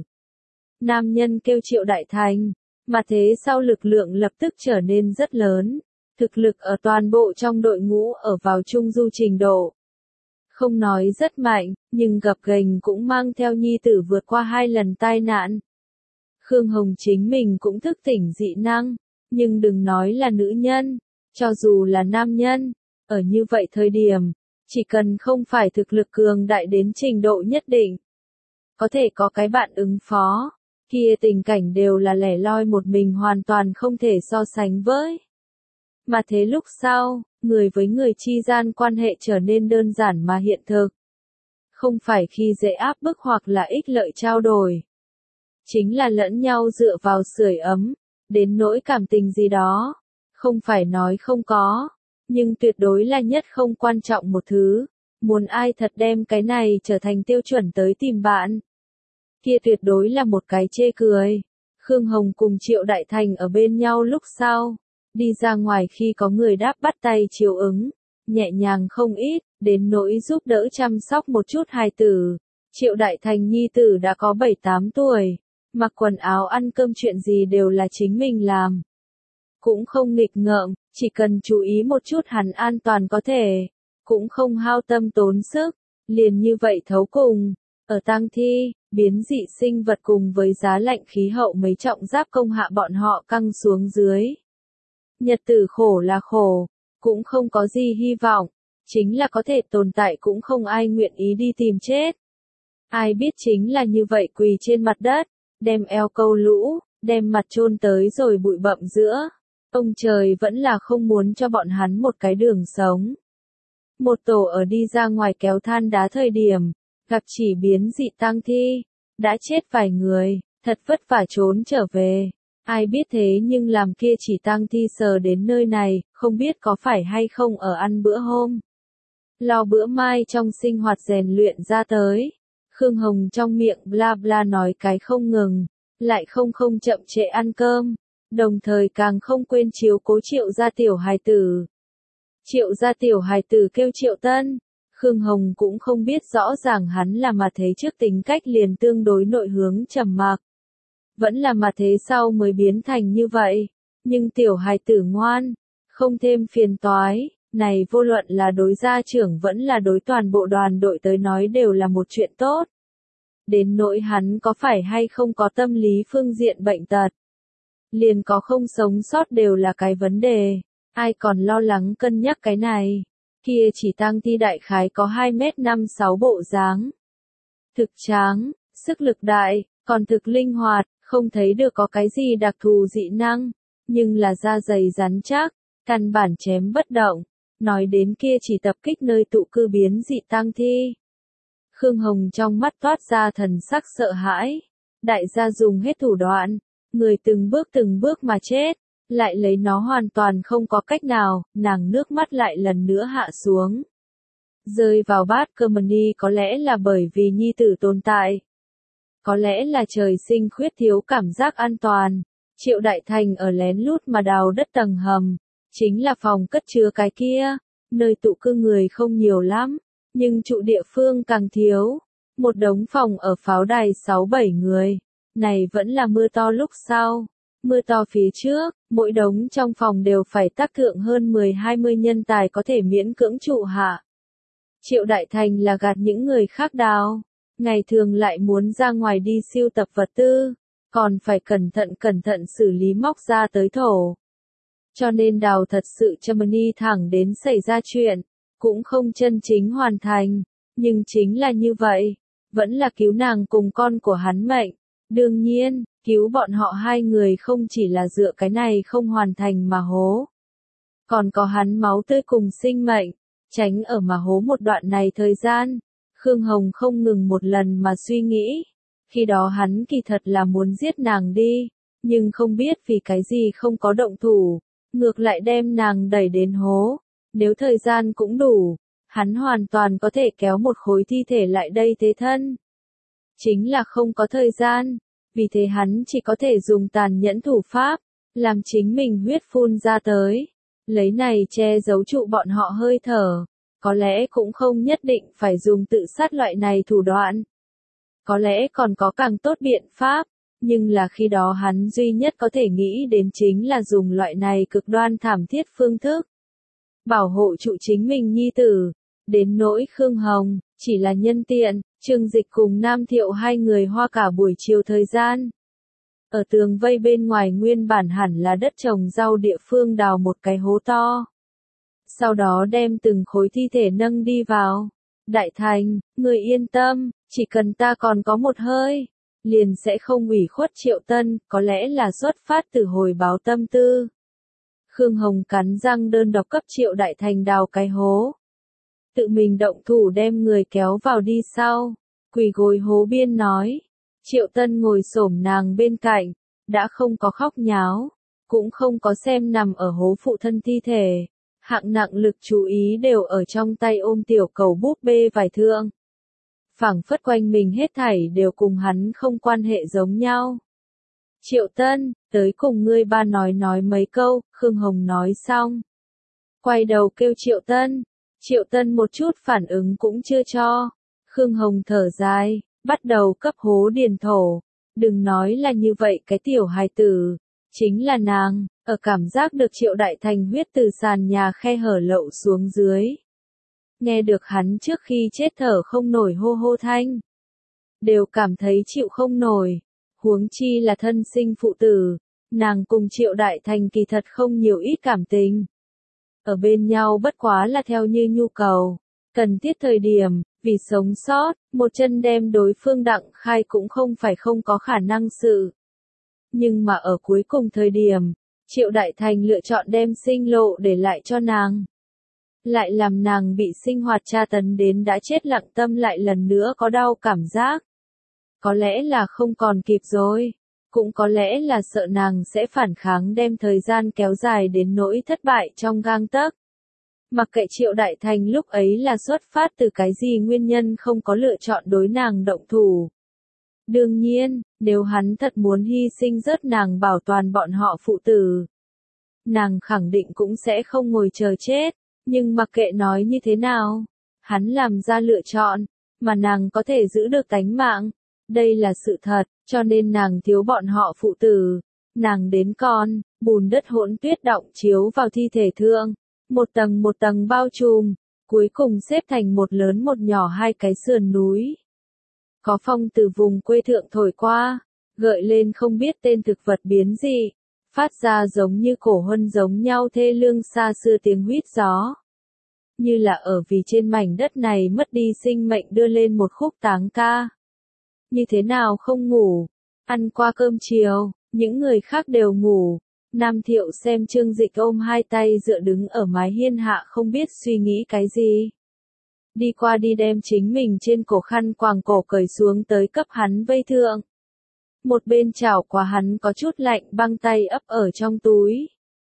Nam nhân kêu Triệu Đại Thành, mà thế sau lực lượng lập tức trở nên rất lớn, thực lực ở toàn bộ trong đội ngũ ở vào trung du trình độ. Không nói rất mạnh, nhưng gập ghềnh cũng mang theo nhi tử vượt qua 2 lần tai nạn. Khương Hồng chính mình cũng thức tỉnh dị năng, nhưng đừng nói là nữ nhân, cho dù là nam nhân, ở như vậy thời điểm, chỉ cần không phải thực lực cường đại đến trình độ nhất định, có thể có cái bạn ứng phó, kia tình cảnh đều là lẻ loi một mình hoàn toàn không thể so sánh với. Mà thế lúc sau, người với người chi gian quan hệ trở nên đơn giản mà hiện thực. Không phải khi dễ áp bức hoặc là ích lợi trao đổi. Chính là lẫn nhau dựa vào sưởi ấm, đến nỗi cảm tình gì đó. Không phải nói không có, nhưng tuyệt đối là nhất không quan trọng một thứ. Muốn ai thật đem cái này trở thành tiêu chuẩn tới tìm bạn. Kia tuyệt đối là một cái chê cười. Khương Hồng cùng Triệu Đại Thành ở bên nhau lúc sau. Đi ra ngoài khi có người đáp bắt tay chiều ứng, nhẹ nhàng không ít, đến nỗi giúp đỡ chăm sóc một chút hài tử. Triệu Đại Thành nhi tử đã có 7-8 tuổi, mặc quần áo ăn cơm chuyện gì đều là chính mình làm. Cũng không nghịch ngợm, chỉ cần chú ý một chút hắn an toàn có thể, cũng không hao tâm tốn sức, liền như vậy thấu cùng. Ở tang thi, biến dị sinh vật cùng với giá lạnh khí hậu mấy trọng giáp công hạ bọn họ căng xuống dưới. Nhật tử khổ là khổ, cũng không có gì hy vọng, chính là có thể tồn tại cũng không ai nguyện ý đi tìm chết. Ai biết chính là như vậy quỳ trên mặt đất, đem eo câu lũ, đem mặt chôn tới rồi bụi bặm giữa. Ông trời vẫn là không muốn cho bọn hắn một cái đường sống. Một tổ ở đi ra ngoài kéo than đá thời điểm, gặp chỉ biến dị tang thi, đã chết vài người, thật vất vả trốn trở về. Ai biết thế nhưng làm kia chỉ tang thi sờ đến nơi này, không biết có phải hay không ở ăn bữa hôm. Lo bữa mai trong sinh hoạt rèn luyện ra tới. Khương Hồng trong miệng bla bla nói cái không ngừng, lại không chậm trễ ăn cơm, đồng thời càng không quên chiếu cố Triệu gia tiểu hài tử. Triệu gia tiểu hài tử kêu Triệu Tân, Khương Hồng cũng không biết rõ ràng hắn là mà thế trước tính cách liền tương đối nội hướng trầm mặc. Vẫn là mà thế sau mới biến thành như vậy, nhưng tiểu hài tử ngoan, không thêm phiền toái, này vô luận là đối gia trưởng vẫn là đối toàn bộ đoàn đội tới nói đều là một chuyện tốt. Đến nỗi hắn có phải hay không có tâm lý phương diện bệnh tật, liền có không sống sót đều là cái vấn đề, ai còn lo lắng cân nhắc cái này, kia chỉ tang thi đại khái có 2m56 bộ dáng. Thực tráng, sức lực đại, còn thực linh hoạt. Không thấy được có cái gì đặc thù dị năng, nhưng là da dày rắn chắc, căn bản chém bất động, nói đến kia chỉ tập kích nơi tụ cư biến dị tang thi. Khương Hồng trong mắt toát ra thần sắc sợ hãi, đại gia dùng hết thủ đoạn, người từng bước mà chết, lại lấy nó hoàn toàn không có cách nào, nàng nước mắt lại lần nữa hạ xuống. Rơi vào bát cơm ni có lẽ là bởi vì nhi tử tồn tại. Có lẽ là trời sinh khuyết thiếu cảm giác an toàn. Triệu Đại Thành ở lén lút mà đào đất tầng hầm. Chính là phòng cất chứa cái kia. Nơi tụ cư người không nhiều lắm. Nhưng trụ địa phương càng thiếu. Một đống phòng ở pháo đài 6-7 người. Này vẫn là mưa to lúc sau. Mưa to phía trước, mỗi đống trong phòng đều phải tác thượng hơn 10-20 nhân tài có thể miễn cưỡng trụ hạ. Triệu Đại Thành là gạt những người khác đào. Ngày thường lại muốn ra ngoài đi siêu tập vật tư, còn phải cẩn thận xử lý móc ra tới thổ. Cho nên đào thật sự Germany thẳng đến xảy ra chuyện, cũng không chân chính hoàn thành, nhưng chính là như vậy, vẫn là cứu nàng cùng con của hắn mệnh. Đương nhiên, cứu bọn họ hai người không chỉ là dựa cái này không hoàn thành mà hố. Còn có hắn máu tươi cùng sinh mệnh, tránh ở mà hố một đoạn này thời gian. Khương Hồng không ngừng một lần mà suy nghĩ, khi đó hắn kỳ thật là muốn giết nàng đi, nhưng không biết vì cái gì không có động thủ, ngược lại đem nàng đẩy đến hố, nếu thời gian cũng đủ, hắn hoàn toàn có thể kéo một khối thi thể lại đây thế thân. chính là không có thời gian, vì thế hắn chỉ có thể dùng tàn nhẫn thủ pháp, làm chính mình huyết phun ra tới, lấy này che giấu trụ bọn họ hơi thở, có lẽ cũng không nhất định phải dùng tự sát loại này thủ đoạn. Có lẽ còn có càng tốt biện pháp, nhưng là khi đó hắn duy nhất có thể nghĩ đến chính là dùng loại này cực đoan thảm thiết phương thức. Bảo hộ trụ chính mình nhi tử, đến nỗi Khương Hồng, chỉ là nhân tiện, Trương Dịch cùng Nam Thiệu hai người hoa cả buổi chiều thời gian. Ở tường vây bên ngoài nguyên bản hẳn là đất trồng rau địa phương đào một cái hố to. Sau đó đem từng khối thi thể nâng đi vào. Đại Thành, người yên tâm, chỉ cần ta còn có một hơi, liền sẽ không ủy khuất Triệu Tân, có lẽ là xuất phát từ hồi báo tâm tư. Khương Hồng cắn răng đơn độc cấp Triệu Đại Thành đào cái hố. Tự mình động thủ đem người kéo vào đi sau, quỳ gối hố biên nói. Triệu Tân ngồi xổm nàng bên cạnh, đã không có khóc nháo, cũng không có xem nằm ở hố phụ thân thi thể. Hạng nặng lực chú ý đều ở trong tay ôm tiểu cầu búp bê vải thượng. Phảng phất quanh mình hết thảy đều cùng hắn không quan hệ giống nhau. Triệu Tân, tới cùng ngươi ba nói mấy câu, Khương Hồng nói xong. Quay đầu kêu Triệu Tân. Triệu Tân một chút phản ứng cũng chưa cho. Khương Hồng thở dài, bắt đầu cấp hố điền thổ. Đừng nói là như vậy cái tiểu hài tử. Chính là nàng, ở cảm giác được Triệu Đại Thành huyết từ sàn nhà khe hở lậu xuống dưới. Nghe được hắn trước khi chết thở không nổi hô hô thanh. Đều cảm thấy chịu không nổi. Huống chi là thân sinh phụ tử. Nàng cùng Triệu Đại Thành kỳ thật không nhiều ít cảm tình. Ở bên nhau bất quá là theo như nhu cầu. Cần thiết thời điểm, vì sống sót, một chân đem đối phương đặng khai cũng không phải không có khả năng sự. Nhưng mà ở cuối cùng thời điểm, Triệu Đại Thành lựa chọn đem sinh lộ để lại cho nàng. Lại làm nàng bị sinh hoạt tra tấn đến đã chết lặng tâm lại lần nữa có đau cảm giác. Có lẽ là không còn kịp rồi, cũng có lẽ là sợ nàng sẽ phản kháng đem thời gian kéo dài đến nỗi thất bại trong gang tấc. Mặc kệ Triệu Đại Thành lúc ấy là xuất phát từ cái gì nguyên nhân không có lựa chọn đối nàng động thủ. Đương nhiên, nếu hắn thật muốn hy sinh rớt nàng bảo toàn bọn họ phụ tử, nàng khẳng định cũng sẽ không ngồi chờ chết, nhưng mặc kệ nói như thế nào, hắn làm ra lựa chọn, mà nàng có thể giữ được tánh mạng, đây là sự thật, cho nên nàng thiếu bọn họ phụ tử, nàng đến con, bùn đất hỗn tuyết đọng chiếu vào thi thể thượng, một tầng bao trùm, cuối cùng xếp thành một lớn một nhỏ hai cái sườn núi. Có phong từ vùng quê thượng thổi qua, gợi lên không biết tên thực vật biến dị, phát ra giống như cổ huân giống nhau thê lương xa xưa tiếng huýt gió. Như là ở vì trên mảnh đất này mất đi sinh mệnh đưa lên một khúc táng ca. Như thế nào không ngủ, ăn qua cơm chiều, những người khác đều ngủ. Nam Thiệu xem Trương Dịch ôm hai tay dựa đứng ở mái hiên hạ không biết suy nghĩ cái gì. Đi qua đi đem chính mình trên cổ khăn quàng cổ cởi xuống tới cấp hắn vây thượng. Một bên chảo qua hắn có chút lạnh băng tay ấp ở trong túi.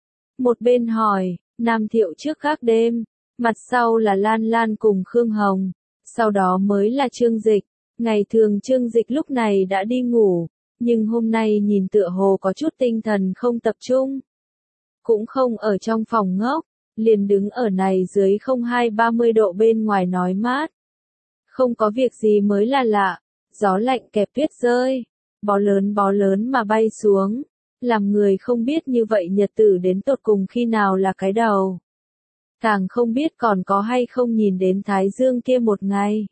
Một bên hỏi, Nam Thiệu trước khác đêm, mặt sau là Lan Lan cùng Khương Hồng, sau đó mới là Trương Dịch. Ngày thường Trương Dịch lúc này đã đi ngủ, nhưng hôm nay nhìn tựa hồ có chút tinh thần không tập trung. Cũng không ở trong phòng ngốc, liền đứng ở này dưới 02-30 độ bên ngoài nói mát. Không có việc gì mới là lạ, gió lạnh kẹp tuyết rơi, bó lớn mà bay xuống, làm người không biết như vậy nhật tử đến tột cùng khi nào là cái đầu. Càng không biết còn có hay không nhìn đến Thái Dương kia một ngày.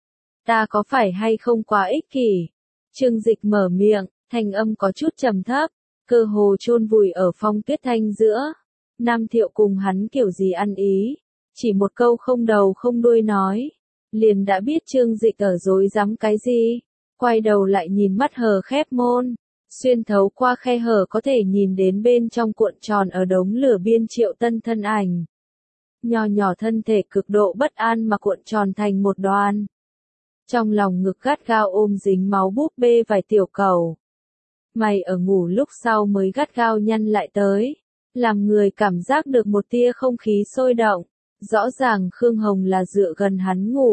Ta có phải hay không quá ích kỷ? Trương Dịch mở miệng, thanh âm có chút trầm thấp, cơ hồ chôn vùi ở phong tuyết thanh giữa. Nam Thiệu cùng hắn kiểu gì ăn ý, chỉ một câu không đầu không đuôi nói, liền đã biết Trương Dịch ở dối rắm cái gì, quay đầu lại nhìn mắt hờ khép môn, xuyên thấu qua khe hở có thể nhìn đến bên trong cuộn tròn ở đống lửa biên Triệu Tân thân ảnh. Nho nhỏ thân thể cực độ bất an mà cuộn tròn thành một đoàn. Trong lòng ngực gắt gao ôm dính máu búp bê vài tiểu cầu. Mày ở ngủ lúc sau mới gắt gao nhăn lại tới, làm người cảm giác được một tia không khí sôi động. Rõ ràng Khương Hồng là dựa gần hắn ngủ,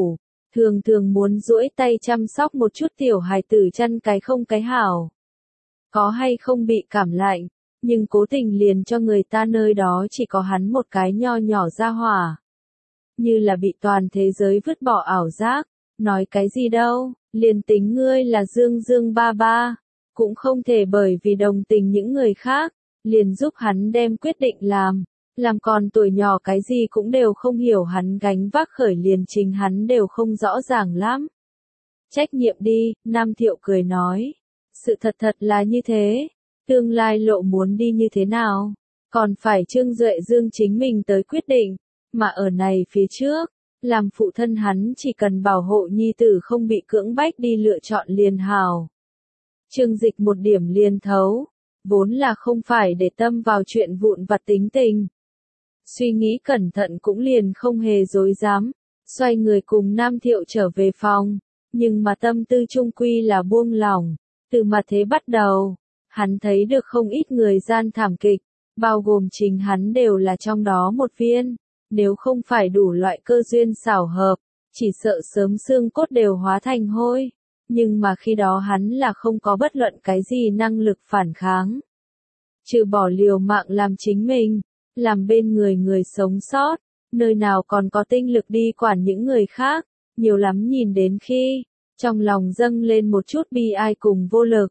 thường thường muốn duỗi tay chăm sóc một chút tiểu hài tử chăn cái không cái hảo. Có hay không bị cảm lạnh, nhưng cố tình liền cho người ta nơi đó chỉ có hắn một cái nho nhỏ ra hỏa. Như là bị toàn thế giới vứt bỏ ảo giác, nói cái gì đâu, liền tính ngươi là Dương Dương ba ba, cũng không thể bởi vì đồng tình những người khác, liền giúp hắn đem quyết định làm còn tuổi nhỏ cái gì cũng đều không hiểu hắn gánh vác khởi liền chính hắn đều không rõ ràng lắm. Trách nhiệm đi, Nam Thiệu cười nói. Sự thật là như thế, tương lai lộ muốn đi như thế nào, còn phải Trương Duệ Dương chính mình tới quyết định, mà ở này phía trước, làm phụ thân hắn chỉ cần bảo hộ nhi tử không bị cưỡng bách đi lựa chọn liền hào. Trương Dịch một điểm liền thấu, vốn là không phải để tâm vào chuyện vụn vặt tính tình. Suy nghĩ cẩn thận cũng liền không hề dối dám, xoay người cùng Nam Thiệu trở về phòng, nhưng mà tâm tư trung quy là buông lỏng, từ mà thế bắt đầu, hắn thấy được không ít người gian thảm kịch, bao gồm chính hắn đều là trong đó một viên, nếu không phải đủ loại cơ duyên xảo hợp, chỉ sợ sớm xương cốt đều hóa thành hôi, nhưng mà khi đó hắn là không có bất luận cái gì năng lực phản kháng. Trừ bỏ liều mạng làm chính mình, làm bên người người sống sót, nơi nào còn có tinh lực đi quản những người khác, nhiều lắm nhìn đến khi, trong lòng dâng lên một chút bi ai cùng vô lực,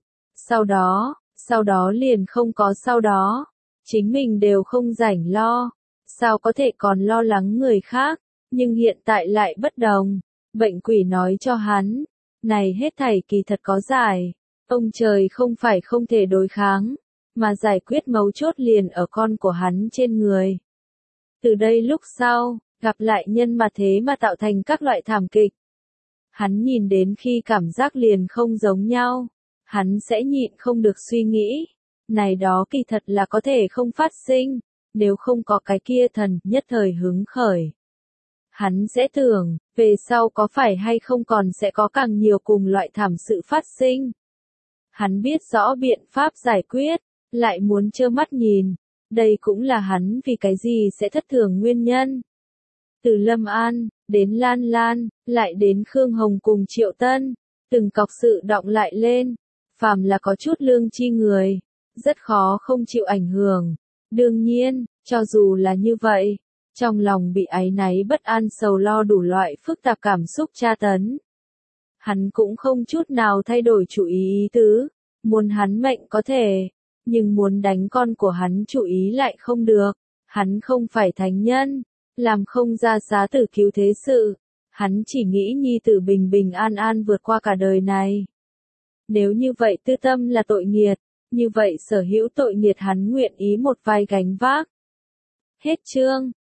sau đó liền không có sau đó, chính mình đều không rảnh lo, sao có thể còn lo lắng người khác, nhưng hiện tại lại bất đồng, bệnh quỷ nói cho hắn, này hết thảy kỳ thật có giải, ông trời không phải không thể đối kháng, mà giải quyết mấu chốt liền ở con của hắn trên người. Từ đây lúc sau, gặp lại nhân mà thế mà tạo thành các loại thảm kịch. Hắn nhìn đến khi cảm giác liền không giống nhau, hắn sẽ nhịn không được suy nghĩ, này đó kỳ thật là có thể không phát sinh, nếu không có cái kia thần nhất thời hứng khởi. Hắn sẽ tưởng, về sau có phải hay không còn sẽ có càng nhiều cùng loại thảm sự phát sinh. Hắn biết rõ biện pháp giải quyết, lại muốn trơ mắt nhìn, đây cũng là hắn vì cái gì sẽ thất thường nguyên nhân. Từ Lâm An, đến Lan Lan, lại đến Khương Hồng cùng Triệu Tân, từng cọc sự đọng lại lên, phàm là có chút lương chi người, rất khó không chịu ảnh hưởng. Đương nhiên, cho dù là như vậy, trong lòng bị áy náy bất an sầu lo đủ loại phức tạp cảm xúc tra tấn. Hắn cũng không chút nào thay đổi chủ ý tứ, muốn hắn mệnh có thể, nhưng muốn đánh con của hắn chủ ý lại không được, hắn không phải thánh nhân, làm không ra giá tử cứu thế sự, hắn chỉ nghĩ nhi tử bình bình an an vượt qua cả đời này. Nếu như vậy tư tâm là tội nghiệt, như vậy sở hữu tội nghiệt hắn nguyện ý một vai gánh vác. Hết chương.